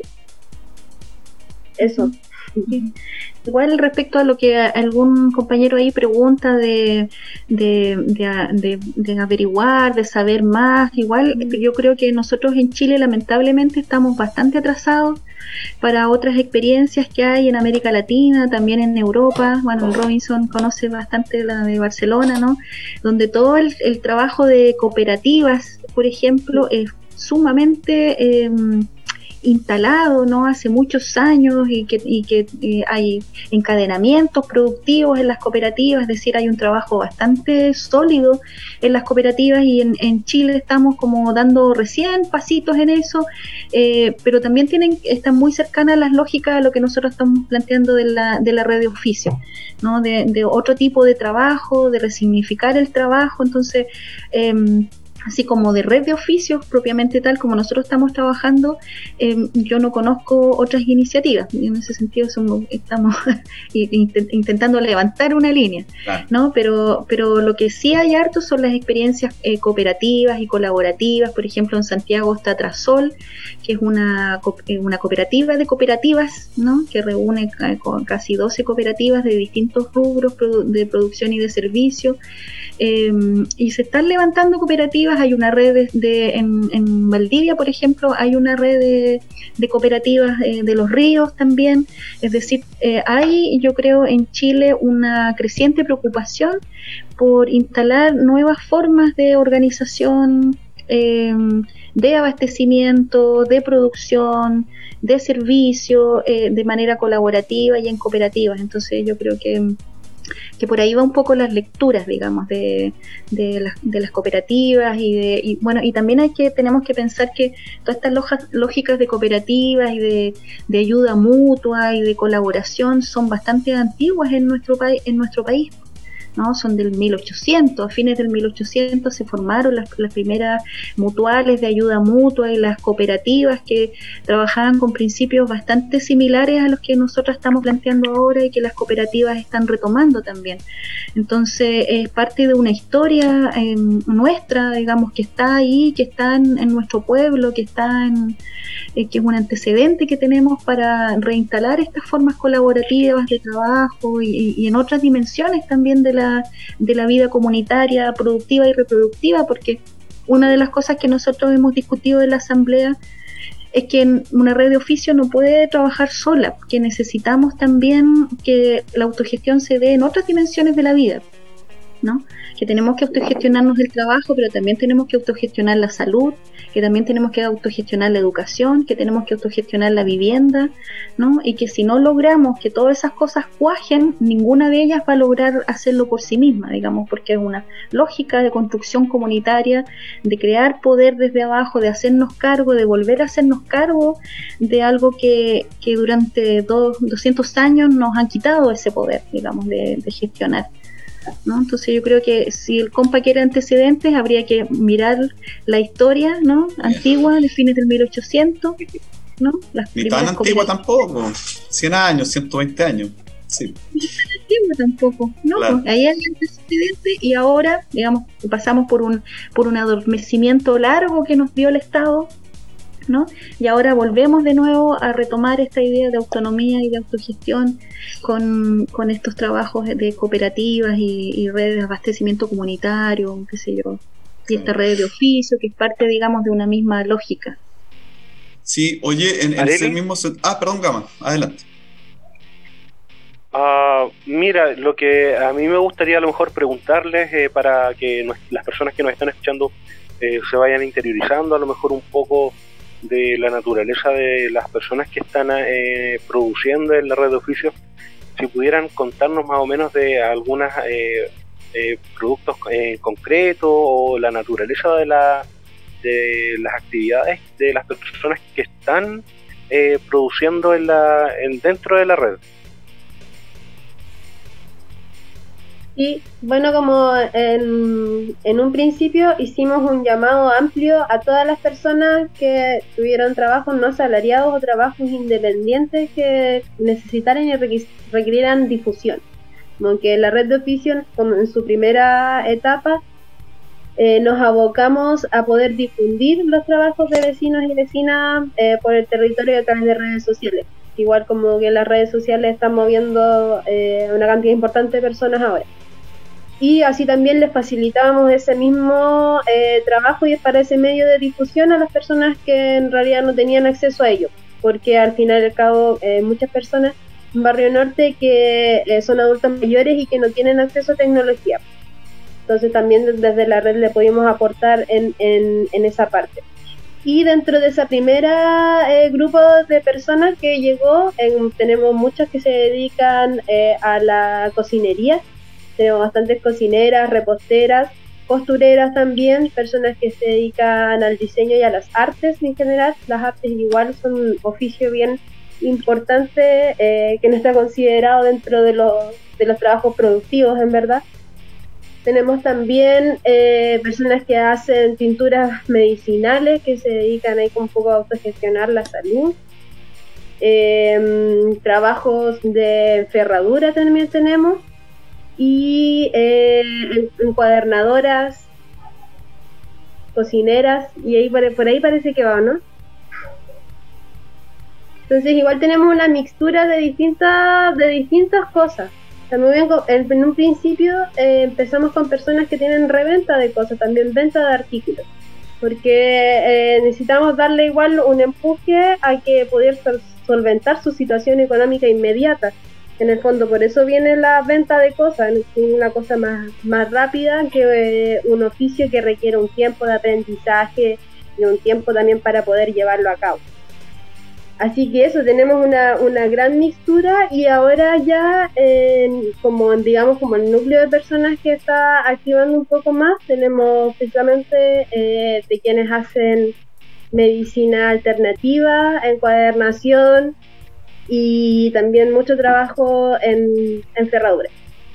Eso. Sí. Igual respecto a lo que algún compañero ahí pregunta de, de, de, de, de averiguar, de saber más, igual mm. yo creo que nosotros en Chile lamentablemente estamos bastante atrasados para otras experiencias que hay en América Latina, también en Europa. Bueno, el Robinson conoce bastante la de Barcelona, ¿no? Donde todo el, el trabajo de cooperativas, por ejemplo, es sumamente eh, instalado, ¿no? Hace muchos años y que, y que eh, hay encadenamientos productivos en las cooperativas, es decir, hay un trabajo bastante sólido en las cooperativas y en, en Chile estamos como dando recién pasitos en eso, eh, pero también tienen, están muy cercanas las lógicas a lo que nosotros estamos planteando de la, de la red de oficio, ¿no? De, de otro tipo de trabajo, de resignificar el trabajo, entonces eh, así como de red de oficios propiamente tal como nosotros estamos trabajando, eh, yo no conozco otras iniciativas, y en ese sentido somos, estamos intentando levantar una línea, claro. ¿No? Pero, pero lo que sí hay harto son las experiencias eh, cooperativas y colaborativas. Por ejemplo, en Santiago está Trasol, que es una, una cooperativa de cooperativas, ¿no? Que reúne con casi doce cooperativas de distintos rubros de producción y de servicio, eh, y se están levantando cooperativas. Hay una red de, de en, en Valdivia, por ejemplo, hay una red de, de cooperativas eh, de los ríos también. Es decir, eh, hay, yo creo, en Chile una creciente preocupación por instalar nuevas formas de organización, eh, de abastecimiento, de producción, de servicio, eh, de manera colaborativa y en cooperativas. Entonces yo creo que que por ahí va un poco las lecturas, digamos, de, de, las, de las cooperativas y de y bueno, y también hay que tenemos que pensar que todas estas lojas, lógicas de cooperativas y de, de ayuda mutua y de colaboración son bastante antiguas en nuestro país, en nuestro país. ¿No? Son del mil ochocientos, a fines del mil ochocientos se formaron las, las primeras mutuales de ayuda mutua y las cooperativas que trabajaban con principios bastante similares a los que nosotros estamos planteando ahora y que las cooperativas están retomando también. Entonces es parte de una historia eh, nuestra, digamos, que está ahí, que está en, en nuestro pueblo, que está en, eh, que es un antecedente que tenemos para reinstalar estas formas colaborativas de trabajo y, y en otras dimensiones también de la de la vida comunitaria, productiva y reproductiva, porque una de las cosas que nosotros hemos discutido en la asamblea es que una red de oficio no puede trabajar sola, que necesitamos también que la autogestión se dé en otras dimensiones de la vida, ¿no? Que tenemos que autogestionarnos el trabajo, pero también tenemos que autogestionar la salud, que también tenemos que autogestionar la educación, que tenemos que autogestionar la vivienda, ¿no? Y que si no logramos que todas esas cosas cuajen, ninguna de ellas va a lograr hacerlo por sí misma, digamos, porque es una lógica de construcción comunitaria, de crear poder desde abajo, de hacernos cargo, de volver a hacernos cargo de algo que, que durante dos, doscientos años nos han quitado ese poder, digamos, de, de gestionar, ¿no? Entonces yo creo que si el compa quiere antecedentes, habría que mirar la historia, ¿no? Antigua, de fines del mil ochocientos, ¿no? Las Ni tan antigua tampoco, cien años, ciento veinte años. Sí. Ni tan antigua tampoco, ¿no? Claro. Pues ahí hay antecedentes y ahora, digamos, pasamos por un, por un adormecimiento largo que nos dio el Estado, ¿no? Y ahora volvemos de nuevo a retomar esta idea de autonomía y de autogestión con, con estos trabajos de cooperativas y, y redes de abastecimiento comunitario, qué sé yo, y esta red de oficio que es parte, digamos, de una misma lógica. Sí, oye, en, en ese mismo... Ah, perdón, Gama, adelante. Uh, mira, lo que a mí me gustaría a lo mejor preguntarles eh, para que nos, las personas que nos están escuchando eh, se vayan interiorizando a lo mejor un poco de la naturaleza de las personas que están eh, produciendo en la red de oficios, si pudieran contarnos más o menos de algunos eh, eh, productos en concreto o la naturaleza de, la, de las actividades de las personas que están eh, produciendo en la, en, dentro de la red. Sí, bueno, como en, en un principio hicimos un llamado amplio a todas las personas que tuvieron trabajos no asalariados o trabajos independientes que necesitaran y requirieran difusión. Aunque la red de oficios, como en su primera etapa, eh, nos abocamos a poder difundir los trabajos de vecinos y vecinas eh, por el territorio a través de redes sociales. Igual como que las redes sociales están moviendo eh, una cantidad importante de personas ahora. Y así también les facilitábamos ese mismo eh, trabajo y para ese medio de difusión a las personas que en realidad no tenían acceso a ello, porque al final y al cabo eh, muchas personas en Barrio Norte que eh, son adultos mayores y que no tienen acceso a tecnología. Entonces también desde la red le podíamos aportar en, en, en esa parte. Y dentro de esa primera eh, grupo de personas que llegó, en, tenemos muchas que se dedican eh, a la cocinería. Tenemos bastantes cocineras, reposteras, costureras también, personas que se dedican al diseño y a las artes en general. Las artes igual son un oficio bien importante eh, que no está considerado dentro de los, de los trabajos productivos, en verdad. Tenemos también eh, personas que hacen pinturas medicinales, que se dedican ahí un poco a autogestionar la salud. Eh, trabajos de ferradura también tenemos. Y eh, encuadernadoras, cocineras, y ahí por, por ahí parece que va, ¿no? Entonces igual tenemos una mixtura de distintas de distintas cosas. También en, en un principio eh, empezamos con personas que tienen reventa de cosas, también venta de artículos, porque eh, necesitamos darle igual un empuje a que poder sol, solventar su situación económica inmediata. En el fondo, por eso viene la venta de cosas, una cosa más, más rápida que eh, un oficio que requiere un tiempo de aprendizaje y un tiempo también para poder llevarlo a cabo. Así que eso, tenemos una, una gran mixtura y ahora ya, eh, como digamos, como el núcleo de personas que está activando un poco más, tenemos precisamente eh, de quienes hacen medicina alternativa, encuadernación, y también mucho trabajo en, en ferradura.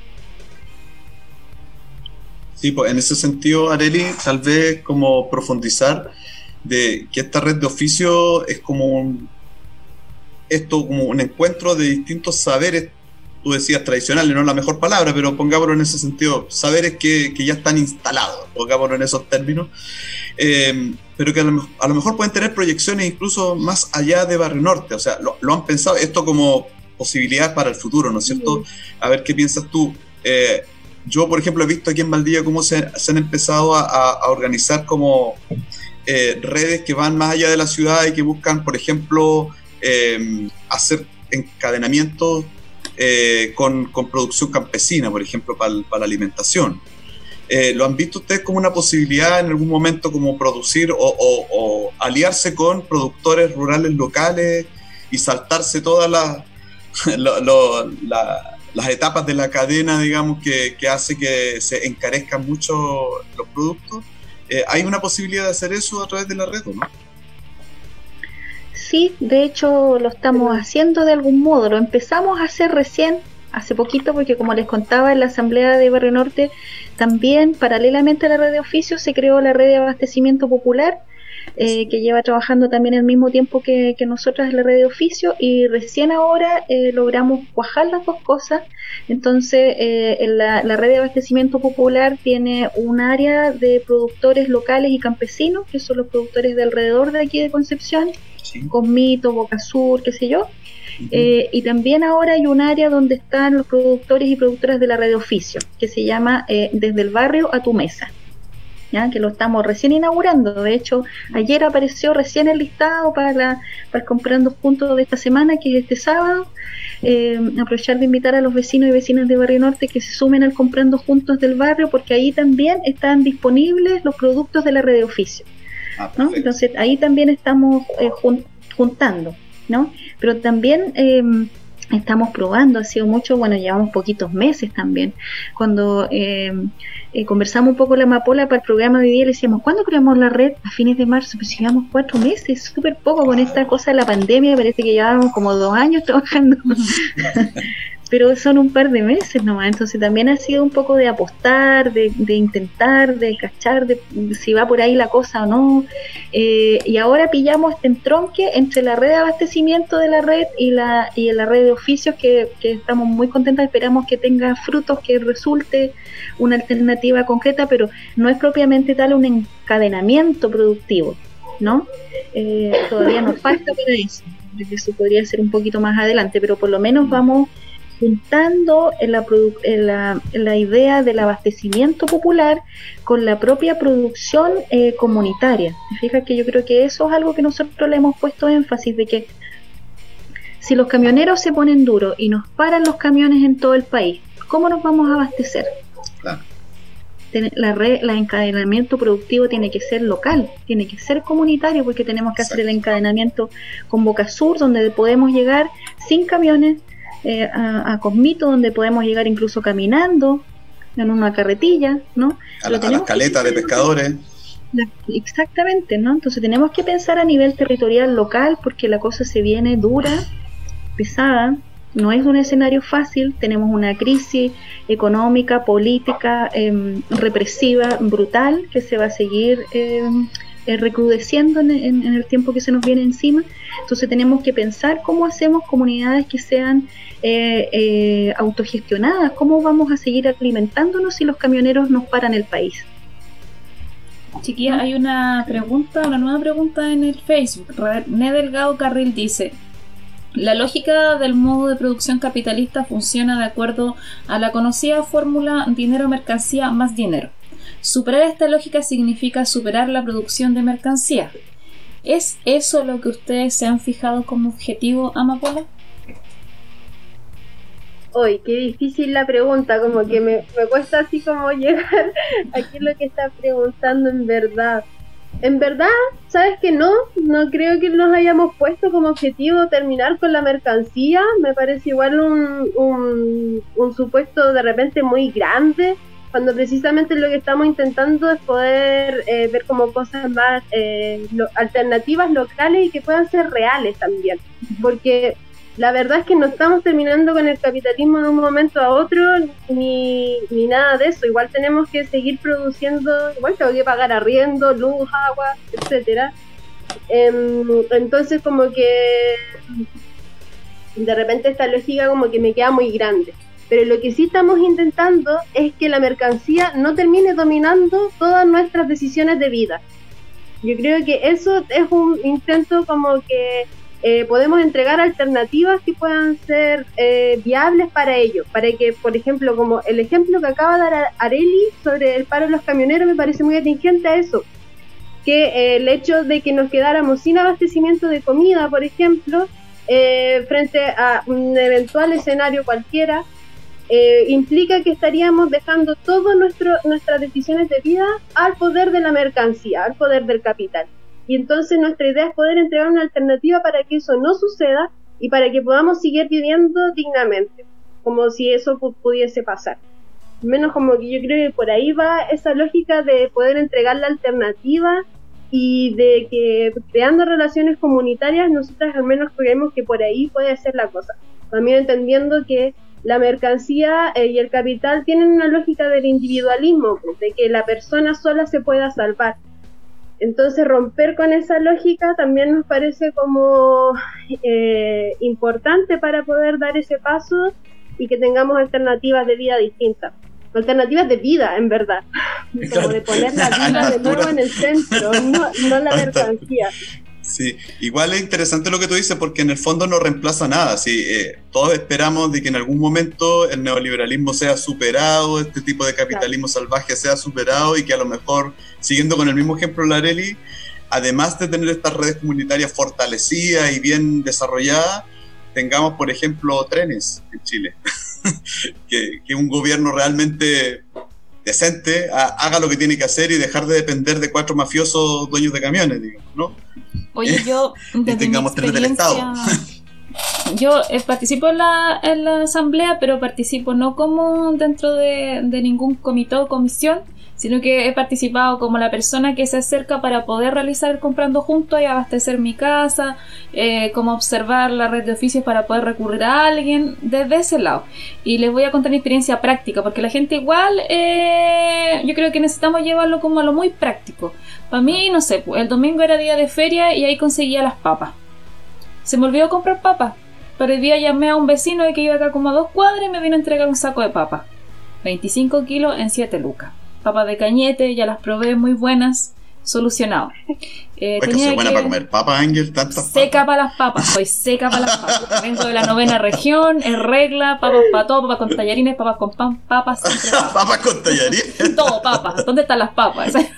Sí, pues en ese sentido, Arely, tal vez como profundizar de que esta red de oficio es como un, esto como un encuentro de distintos saberes, tú decías tradicionales, no es la mejor palabra, pero pongámoslo en ese sentido, saberes que, que ya están instalados, pongámoslo en esos términos, eh, pero que a lo, a lo mejor pueden tener proyecciones incluso más allá de Barrio Norte, o sea, lo, lo han pensado esto como posibilidad para el futuro, ¿no es cierto? A ver qué piensas tú. Eh, yo, por ejemplo, he visto aquí en Valdivia cómo se, se han empezado a, a organizar como eh, redes que van más allá de la ciudad y que buscan, por ejemplo, eh, hacer encadenamientos eh, con, con producción campesina, por ejemplo, para pa la alimentación. Eh, ¿Lo han visto ustedes como una posibilidad en algún momento como producir o, o, o aliarse con productores rurales locales y saltarse todas las, lo, lo, la, las etapas de la cadena, digamos, que, que hace que se encarezcan mucho los productos? Eh, ¿Hay una posibilidad de hacer eso a través de la red o no? Sí, de hecho lo estamos haciendo de algún modo. Lo empezamos a hacer recién, hace poquito, porque como les contaba, en la Asamblea de Barrio Norte también, paralelamente a la red de oficios, se creó la red de abastecimiento popular, eh, que lleva trabajando también al mismo tiempo que, que nosotras en la red de oficios, y recién ahora eh, logramos cuajar las dos cosas. Entonces eh, en la, la red de abastecimiento popular tiene un área de productores locales y campesinos, que son los productores de alrededor de aquí de Concepción, sí. Cosmito, Boca Sur, qué sé yo. Uh-huh. Eh, y también ahora hay un área donde están los productores y productoras de la red de oficio, que se llama eh, Desde el Barrio a tu Mesa, ¿ya? Que lo estamos recién inaugurando. De hecho, ayer apareció recién el listado para, la, para el Comprando Juntos de esta semana, que es este sábado. Eh, aprovechar de invitar a los vecinos y vecinas de Barrio Norte que se sumen al Comprando Juntos del barrio, porque ahí también están disponibles los productos de la red de oficio, ¿no? Entonces ahí también estamos eh, jun- juntando, ¿no? Pero también eh, estamos probando, ha sido mucho, bueno, llevamos poquitos meses también. Cuando eh, eh, conversamos un poco la Amapola para el programa de hoy día, le decíamos, ¿cuándo creamos la red? A fines de marzo. Pues llevamos cuatro meses, súper poco con esta cosa de la pandemia, parece que llevábamos como dos años trabajando. Pero son un par de meses nomás, entonces también ha sido un poco de apostar, de, de intentar, de cachar de, de si va por ahí la cosa o no, eh, y ahora pillamos este entronque entre la red de abastecimiento de la red y la y la red de oficios, que, que estamos muy contentas, esperamos que tenga frutos, que resulte una alternativa concreta, pero no es propiamente tal un encadenamiento productivo, ¿no? Eh, todavía nos falta para eso, eso podría ser un poquito más adelante, pero por lo menos vamos juntando en la, produ- en la, en la idea del abastecimiento popular con la propia producción eh, comunitaria. Fíjate que yo creo que eso es algo que nosotros le hemos puesto énfasis, de que si los camioneros se ponen duros y nos paran los camiones en todo el país, ¿cómo nos vamos a abastecer? Claro. La red, el encadenamiento productivo tiene que ser local, tiene que ser comunitario, porque tenemos que hacer el encadenamiento con Boca Sur, donde podemos llegar sin camiones, Eh, a, a Cosmito, donde podemos llegar incluso caminando en una carretilla, ¿no? A, la, a las caletas de pescadores. La, exactamente, ¿no? Entonces tenemos que pensar a nivel territorial local, porque la cosa se viene dura, pesada, no es un escenario fácil, tenemos una crisis económica, política, eh, represiva, brutal, que se va a seguir eh, eh, recrudeciendo en, en, en el tiempo que se nos viene encima. Entonces tenemos que pensar cómo hacemos comunidades que sean eh, eh, autogestionadas, cómo vamos a seguir alimentándonos si los camioneros nos paran el país. Chiquilla, hay una pregunta, una nueva pregunta en el Facebook. René Delgado Carril dice: la lógica del modo de producción capitalista funciona de acuerdo a la conocida fórmula dinero, mercancía más dinero. Superar esta lógica significa superar la producción de mercancía. ¿Es eso lo que ustedes se han fijado como objetivo, Amapola? Hoy, qué difícil la pregunta, como que me, me cuesta así como llegar a qué es lo que está preguntando en verdad. En verdad, ¿sabes que no? No creo que nos hayamos puesto como objetivo terminar con la mercancía. Me parece igual un, un, un supuesto de repente muy grande, cuando precisamente lo que estamos intentando es poder eh, ver como cosas más eh, lo, alternativas locales y que puedan ser reales también, porque la verdad es que no estamos terminando con el capitalismo de un momento a otro ni, ni nada de eso. Igual tenemos que seguir produciendo, igual tengo que pagar arriendo, luz, agua, etcétera. Eh, entonces como que de repente esta lógica como que me queda muy grande. Pero lo que sí estamos intentando es que la mercancía no termine dominando todas nuestras decisiones de vida. Yo creo que eso es un intento como que eh, podemos entregar alternativas que puedan ser eh, viables para ellos. Para que, por ejemplo, como el ejemplo que acaba de dar Arely sobre el paro de los camioneros, me parece muy atingente a eso. Que eh, el hecho de que nos quedáramos sin abastecimiento de comida, por ejemplo, eh, frente a un eventual escenario cualquiera, eh, implica que estaríamos dejando todas nuestras decisiones de vida al poder de la mercancía, al poder del capital. Y entonces nuestra idea es poder entregar una alternativa para que eso no suceda y para que podamos seguir viviendo dignamente, como si eso pudiese pasar. Al menos como que yo creo que por ahí va esa lógica de poder entregar la alternativa y de que creando relaciones comunitarias nosotras al menos creemos que por ahí puede ser la cosa. También entendiendo que la mercancía eh, y el capital tienen una lógica del individualismo, pues, de que la persona sola se pueda salvar. Entonces romper con esa lógica también nos parece como eh, importante para poder dar ese paso y que tengamos alternativas de vida distintas. Alternativas de vida, en verdad. Como de poner la vida de nuevo en el centro, no, no la mercancía. Sí, igual es interesante lo que tú dices porque en el fondo no reemplaza nada. Sí, eh, todos esperamos de que en algún momento el neoliberalismo sea superado, este tipo de capitalismo claro. salvaje sea superado y que a lo mejor, siguiendo con el mismo ejemplo de la Arely, además de tener estas redes comunitarias fortalecidas y bien desarrolladas, tengamos, por ejemplo, trenes en Chile. que, que un gobierno realmente decente a, haga lo que tiene que hacer y dejar de depender de cuatro mafiosos dueños de camiones, digamos, ¿no? Oye, yo y tengamos trenes del Estado. Yo eh, participo en la, en la asamblea, pero participo no como dentro de, de ningún comité o comisión, sino que he participado como la persona que se acerca para poder realizar el comprando juntos y abastecer mi casa, eh, como observar la red de oficios para poder recurrir a alguien, desde ese lado. Y les voy a contar mi experiencia práctica, porque la gente igual, eh, yo creo que necesitamos llevarlo como a lo muy práctico. Para mí, no sé, el domingo era día de feria y ahí conseguía las papas. Se me olvidó comprar papas, pero el día llamé a un vecino de que iba acá como a dos cuadras y me vino a entregar un saco de papas. veinticinco kilos en siete lucas. Papas de Cañete, ya las probé, muy buenas, solucionado. Eh, es que soy buena que... para comer papas, Ángel, tantas seca papas. Para las papas, soy seca para las papas. Vengo de la novena región, es regla, papas para todo, papas con tallarines, papas con pan, papas. Papas. ¿Papas con tallarines? Todo, papas. ¿Dónde están las papas? eh,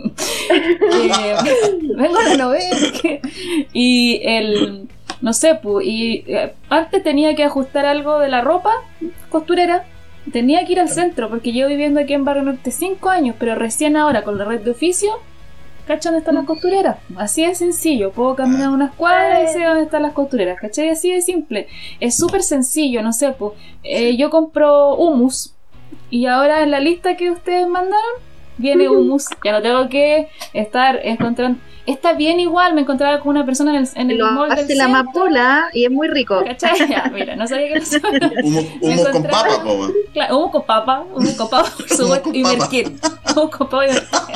vengo de la novena. Y el, no sé, pues, y eh, antes tenía que ajustar algo de la ropa costurera. Tenía que ir al centro, porque llevo viviendo aquí en Barrio Norte cinco años, pero recién ahora con la red de oficio, ¿cachai dónde están las costureras? Así de sencillo, puedo caminar unas cuadras y sé dónde están las costureras, ¿cachai? Así de simple. Es súper sencillo, no sé, pues, eh, yo compro hummus, y ahora en la lista que ustedes mandaron, viene hummus, ya no tengo que estar encontrando... Está bien igual, me encontraba con una persona en el, en el lo mall hace del la amapola y es muy rico. ¿Cachai? Ya, mira, no sabía que lo sabía. Humo con papa, po. Claro, humo con papa, humo con papa, por supuesto, y merquén. Humo con papa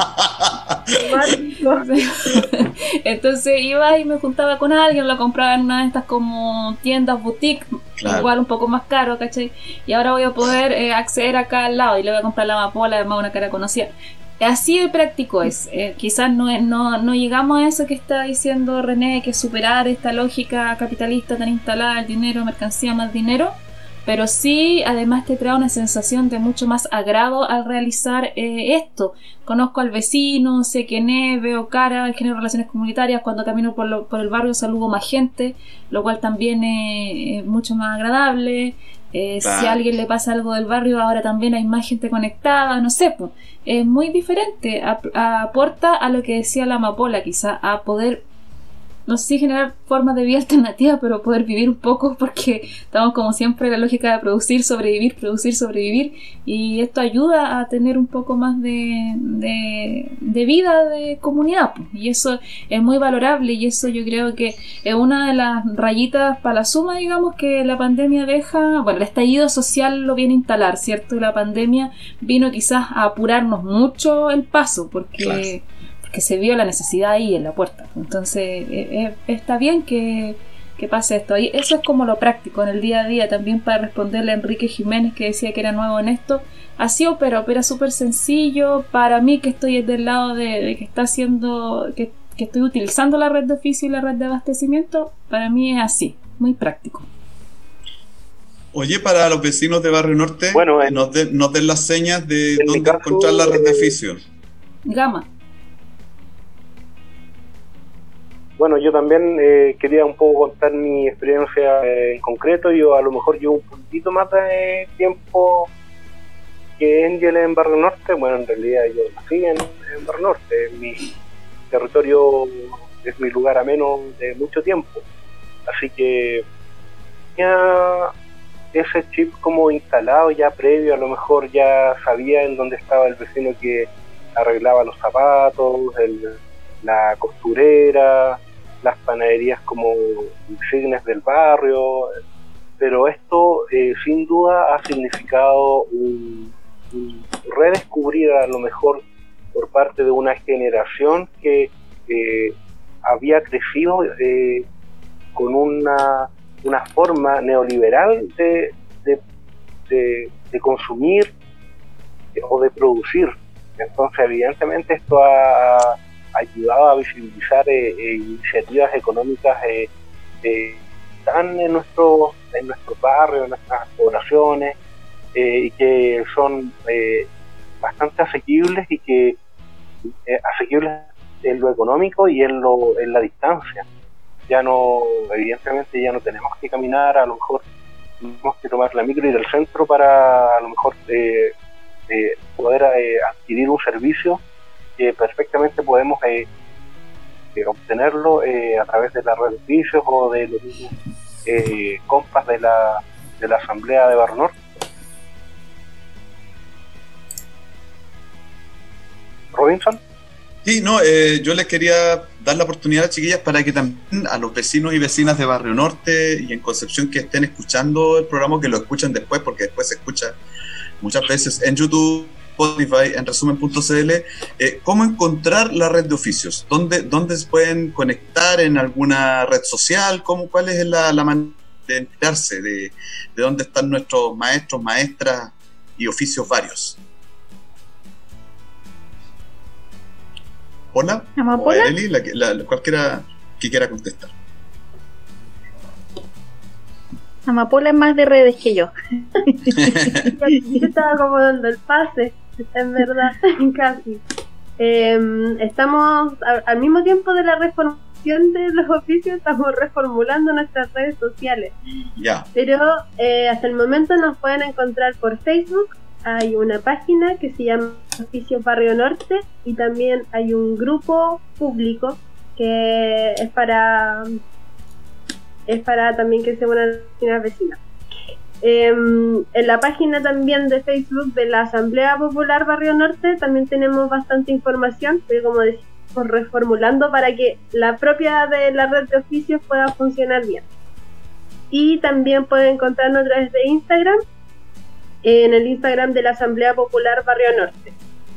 y merquén. Entonces iba y me juntaba con alguien, lo compraba en una de estas como tiendas boutique, claro. Igual un poco más caro, ¿cachai? Y ahora voy a poder eh, acceder acá al lado y le voy a comprar la amapola, además una cara conocida. Así de práctico es, eh, quizás no, es, no, no llegamos a eso que está diciendo René, que es superar esta lógica capitalista tan instalada, el dinero, mercancía más dinero, pero sí además te trae una sensación de mucho más agrado al realizar eh, esto. Conozco al vecino, sé quién es, veo cara, genero relaciones comunitarias, cuando camino por, lo, por el barrio saludo más gente, lo cual también es, es mucho más agradable. Eh, si a alguien le pasa algo del barrio, ahora también hay más gente conectada, no sé, pues, es muy diferente, a, a, aporta a lo que decía la amapola, quizá a poder, no sé si generar formas de vida alternativas, pero poder vivir un poco, porque estamos como siempre en la lógica de producir, sobrevivir, producir, sobrevivir, y esto ayuda a tener un poco más de, de, de vida de comunidad, pues, y eso es muy valorable, y eso yo creo que es una de las rayitas para la suma, digamos, que la pandemia deja. Bueno, el estallido social lo viene a instalar, ¿cierto? Y la pandemia vino quizás a apurarnos mucho el paso, porque claro. Que se vio la necesidad ahí en la puerta. Entonces eh, eh, está bien que, que pase esto. Y eso es como lo práctico en el día a día. También para responderle a Enrique Jiménez, que decía que era nuevo en esto, así opera, opera súper sencillo. Para mí, que estoy del lado de, de que está haciendo, que, que estoy utilizando la red de oficio y la red de abastecimiento, para mí es así, muy práctico. Oye, para los vecinos de Barrio Norte, bueno, eh, nos, de, nos den las señas de dónde caso, encontrar la red de oficio. Gama. bueno, yo también eh, quería un poco contar mi experiencia eh, en concreto. Yo a lo mejor llevo un poquito más de tiempo que Angel en Barrio Norte. Bueno, en realidad yo nací en, en Barrio Norte. Mi territorio es mi lugar ameno de mucho tiempo. Así que ya ese chip como instalado ya previo, a lo mejor ya sabía en dónde estaba el vecino que arreglaba los zapatos, el, la costurera, las panaderías como insignes del barrio, pero esto eh, sin duda ha significado un, un redescubrir a lo mejor por parte de una generación que eh, había crecido eh, con una, una forma neoliberal de, de, de, de consumir o de producir. Entonces evidentemente esto ha ayudado a visibilizar eh, eh, iniciativas económicas eh, eh, están en nuestro en nuestros barrios, en nuestras poblaciones, eh, y que son eh, bastante asequibles y que eh, asequibles en lo económico y en lo en la distancia. Ya no, evidentemente ya no tenemos que caminar, a lo mejor tenemos que tomar la micro y ir al centro para a lo mejor eh, eh, poder eh, adquirir un servicio que perfectamente podemos eh, eh, obtenerlo eh, a través de la red de oficios o de los mismos eh, compas de la, de la Asamblea de Barrio Norte. ¿Robinson? Sí, no, eh, yo les quería dar la oportunidad, chiquillas, para que también a los vecinos y vecinas de Barrio Norte y en Concepción que estén escuchando el programa, que lo escuchen después, porque después se escucha muchas veces en YouTube, Spotify, en resumen punto c l, eh, ¿cómo encontrar la red de oficios? ¿Dónde, dónde se pueden conectar en alguna red social? ¿Cómo, ¿Cuál es la, la manera de enterarse de, de dónde están nuestros maestros, maestras y oficios varios? Hola, o Eli, la, la, cualquiera que quiera contestar. Amapola es más de redes que yo. Yo estaba como dando el pase, en verdad, casi. Eh, estamos, a, al mismo tiempo de la reformulación de los oficios, estamos reformulando nuestras redes sociales. Ya. Pero eh, hasta el momento nos pueden encontrar por Facebook. Hay una página que se llama Oficios Barrio Norte y también hay un grupo público que es para es para también que se unan las vecinas. Eh, en la página también de Facebook de la Asamblea Popular Barrio Norte también tenemos bastante información, pero como decimos, reformulando para que la propia de la red de oficios pueda funcionar bien. Y también pueden encontrarnos a través de Instagram, en el Instagram de la Asamblea Popular Barrio Norte.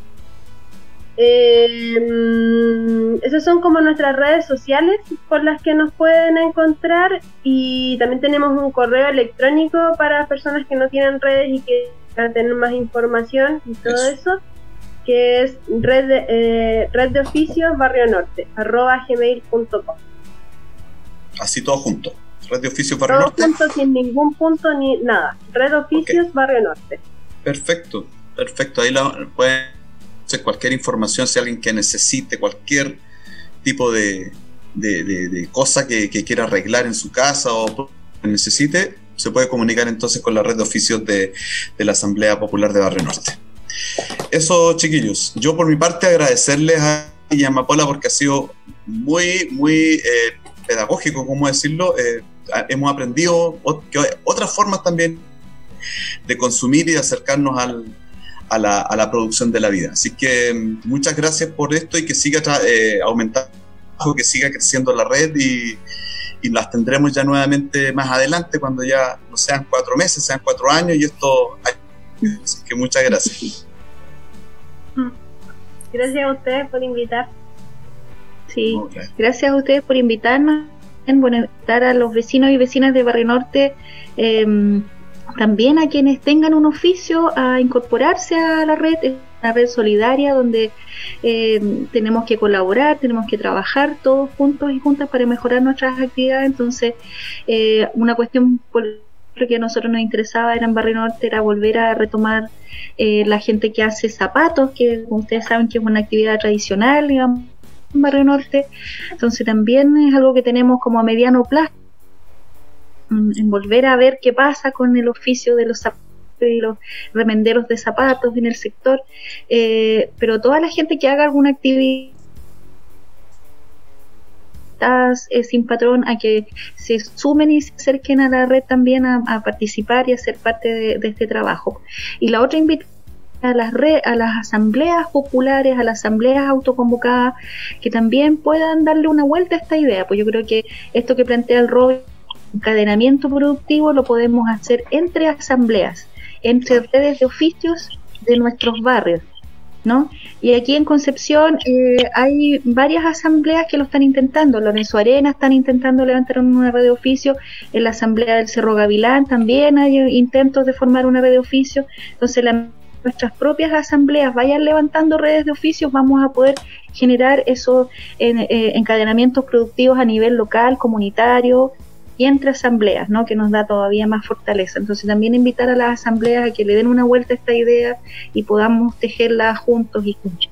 Eh, esas son como nuestras redes sociales por las que nos pueden encontrar, y también tenemos un correo electrónico para personas que no tienen redes y que quieran tener más información y todo eso, eso que es red de, eh, red de oficios barrio norte arroba gmail punto com. Así todo junto. Red de Oficios Barrio Todo Norte. Junto, sin ningún punto ni nada. Red de Oficios okay. Barrio Norte. Perfecto, perfecto. Ahí la, pueden hacer cualquier información, si alguien que necesite cualquier tipo de, de, de, de cosa que, que quiera arreglar en su casa o que necesite, se puede comunicar entonces con la Red de Oficios de, de la Asamblea Popular de Barrio Norte. Eso, chiquillos. Yo por mi parte agradecerles a Amapola porque ha sido muy, muy eh, pedagógico, ¿cómo decirlo? Eh, hemos aprendido otras formas también de consumir y de acercarnos al, a, la, a la producción de la vida. Así que muchas gracias por esto y que siga eh, aumentando, que siga creciendo la red y, y las tendremos ya nuevamente más adelante cuando ya no sean cuatro meses, sean cuatro años y esto. Así que muchas gracias. Gracias a ustedes por invitar. Sí, okay. Gracias a ustedes por invitarnos. Bueno, invitar a los vecinos y vecinas de Barrio Norte, eh, también a quienes tengan un oficio, a incorporarse a la red. Es una red solidaria donde eh, tenemos que colaborar, tenemos que trabajar todos juntos y juntas para mejorar nuestras actividades. Entonces, eh, una cuestión por lo que a nosotros nos interesaba era en Barrio Norte, era volver a retomar eh, la gente que hace zapatos, que como ustedes saben que es una actividad tradicional, digamos, en Barrio Norte, entonces también es algo que tenemos como a mediano plazo, en volver a ver qué pasa con el oficio de los zapatos y los remenderos de zapatos en el sector, eh, pero toda la gente que haga alguna actividad eh, sin patrón, a que se sumen y se acerquen a la red también a, a participar y a ser parte de, de este trabajo. Y la otra invitación a las, red, a las asambleas populares, a las asambleas autoconvocadas, que también puedan darle una vuelta a esta idea, pues yo creo que esto que plantea el Rob, encadenamiento productivo, lo podemos hacer entre asambleas, entre redes de oficios de nuestros barrios, ¿no? Y aquí en Concepción eh, hay varias asambleas que lo están intentando. Lorenzo Arena están intentando levantar una red de oficio, en la asamblea del Cerro Gavilán también hay intentos de formar una red de oficio. Entonces la, nuestras propias asambleas vayan levantando redes de oficios, vamos a poder generar esos en, eh, encadenamientos productivos a nivel local, comunitario y entre asambleas, ¿no? Que nos da todavía más fortaleza. Entonces también invitar a las asambleas a que le den una vuelta a esta idea y podamos tejerla juntos y juntos.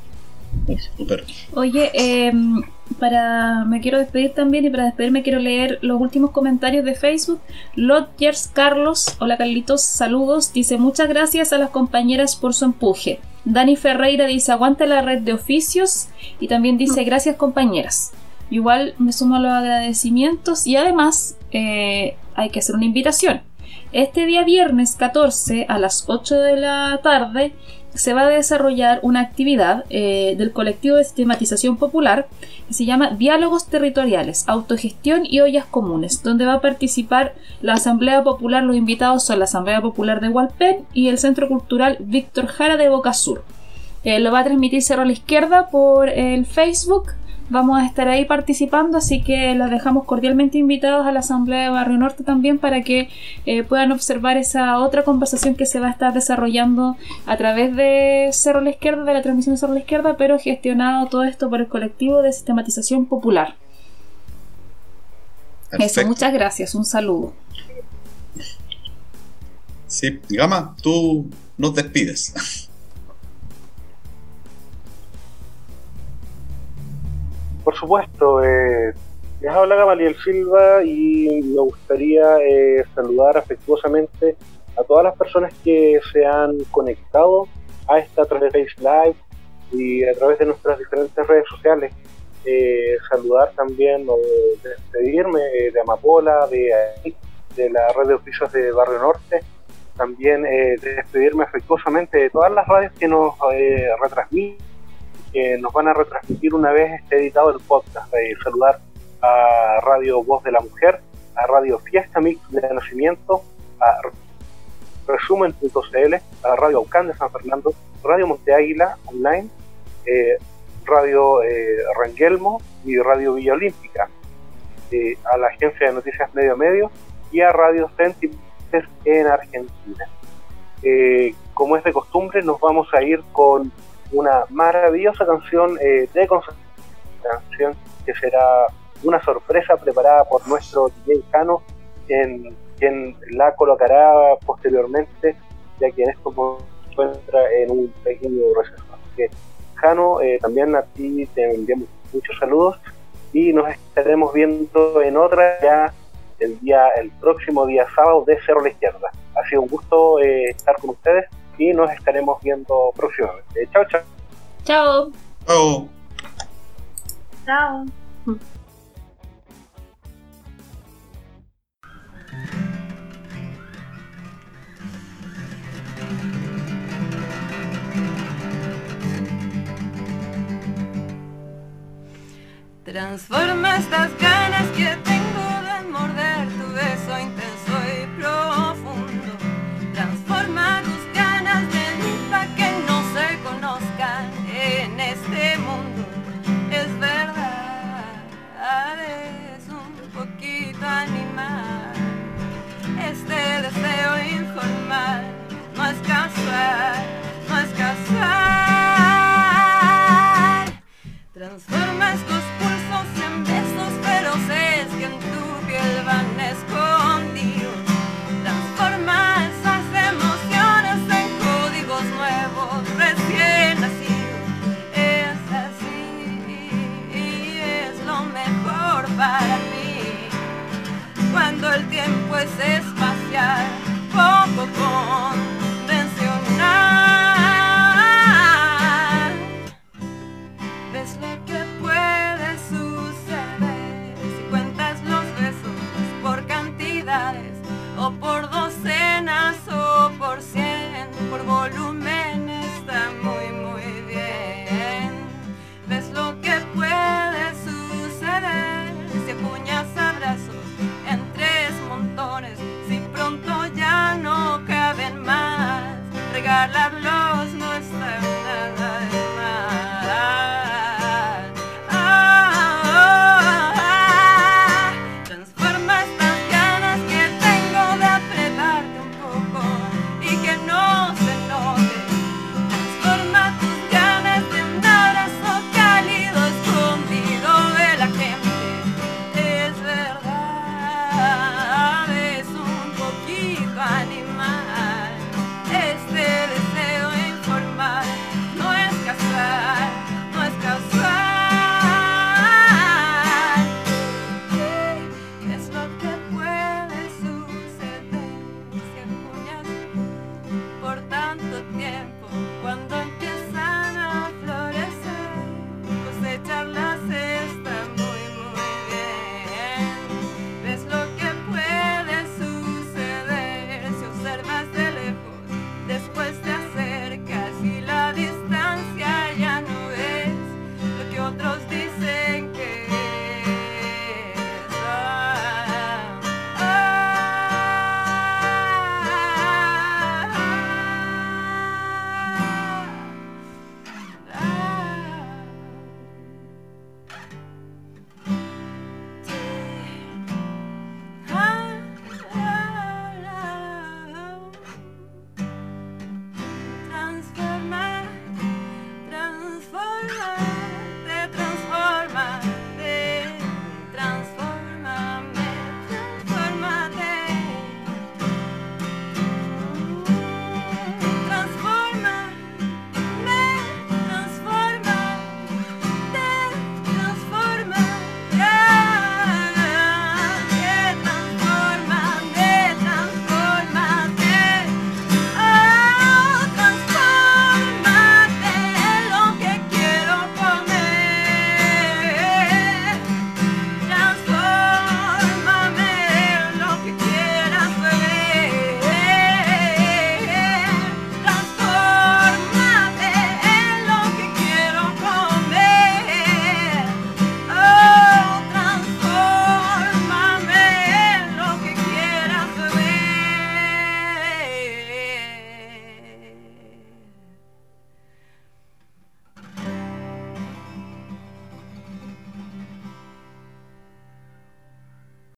Eso. Super. Oye, eh, para me quiero despedir también, y para despedirme quiero leer los últimos comentarios de Facebook. Lodgers Carlos, hola Carlitos, saludos, dice muchas gracias a las compañeras por su empuje. Dani Ferreira dice aguanta la red de oficios, y también dice gracias compañeras. Igual me sumo a los agradecimientos, y además eh, hay que hacer una invitación. Este día viernes catorce a las ocho de la tarde se va a desarrollar una actividad eh, del colectivo de sistematización popular que se llama Diálogos Territoriales, Autogestión y Ollas Comunes, donde va a participar la Asamblea Popular. Los invitados son la Asamblea Popular de Hualpén y el Centro Cultural Víctor Jara de Boca Sur. Eh, lo va a transmitir Cerro a la Izquierda por el Facebook. Vamos a estar ahí participando, así que los dejamos cordialmente invitados a la Asamblea de Barrio Norte también para que eh, puedan observar esa otra conversación que se va a estar desarrollando a través de Cerro a la Izquierda, de la transmisión de Cerro a la Izquierda, pero gestionado todo esto por el colectivo de sistematización popular. Perfecto. Eso, muchas gracias, un saludo. Sí, Gama, tú nos despides. Por supuesto, eh, les habla Gamaliel Silva y me gustaría eh, saludar afectuosamente a todas las personas que se han conectado a esta a través de Face Live y a través de nuestras diferentes redes sociales. Eh, saludar también o despedirme eh, de Amapola, de, de la red de oficios de Barrio Norte, también eh, despedirme afectuosamente de todas las radios que nos eh, retransmiten, que nos van a retransmitir una vez esté editado el podcast. Eh, saludar a Radio Voz de la Mujer, a Radio Fiesta Mix de Nacimiento, a Resumen punto c l, a Radio Aucán de San Fernando, Radio Monte Águila Online, eh, Radio eh, Rangelmo y Radio Villa Olímpica, eh, a la Agencia de Noticias Medio Medio y a Radio Centimes en Argentina. Eh, como es de costumbre, nos vamos a ir con una maravillosa canción eh, de Concepción, canción que será una sorpresa preparada por nuestro D J Jano, quien, quien la colocará posteriormente, ya que en esto se encuentra en un pequeño receso. Así que, Jano, eh, también a ti te enviamos muchos saludos y nos estaremos viendo en otra ya el día el próximo día sábado de Cerro a la Izquierda. Ha sido un gusto eh, estar con ustedes y nos estaremos viendo próximamente. Chao, chao. Chao. Chao. Chao. Transforma estas ganas que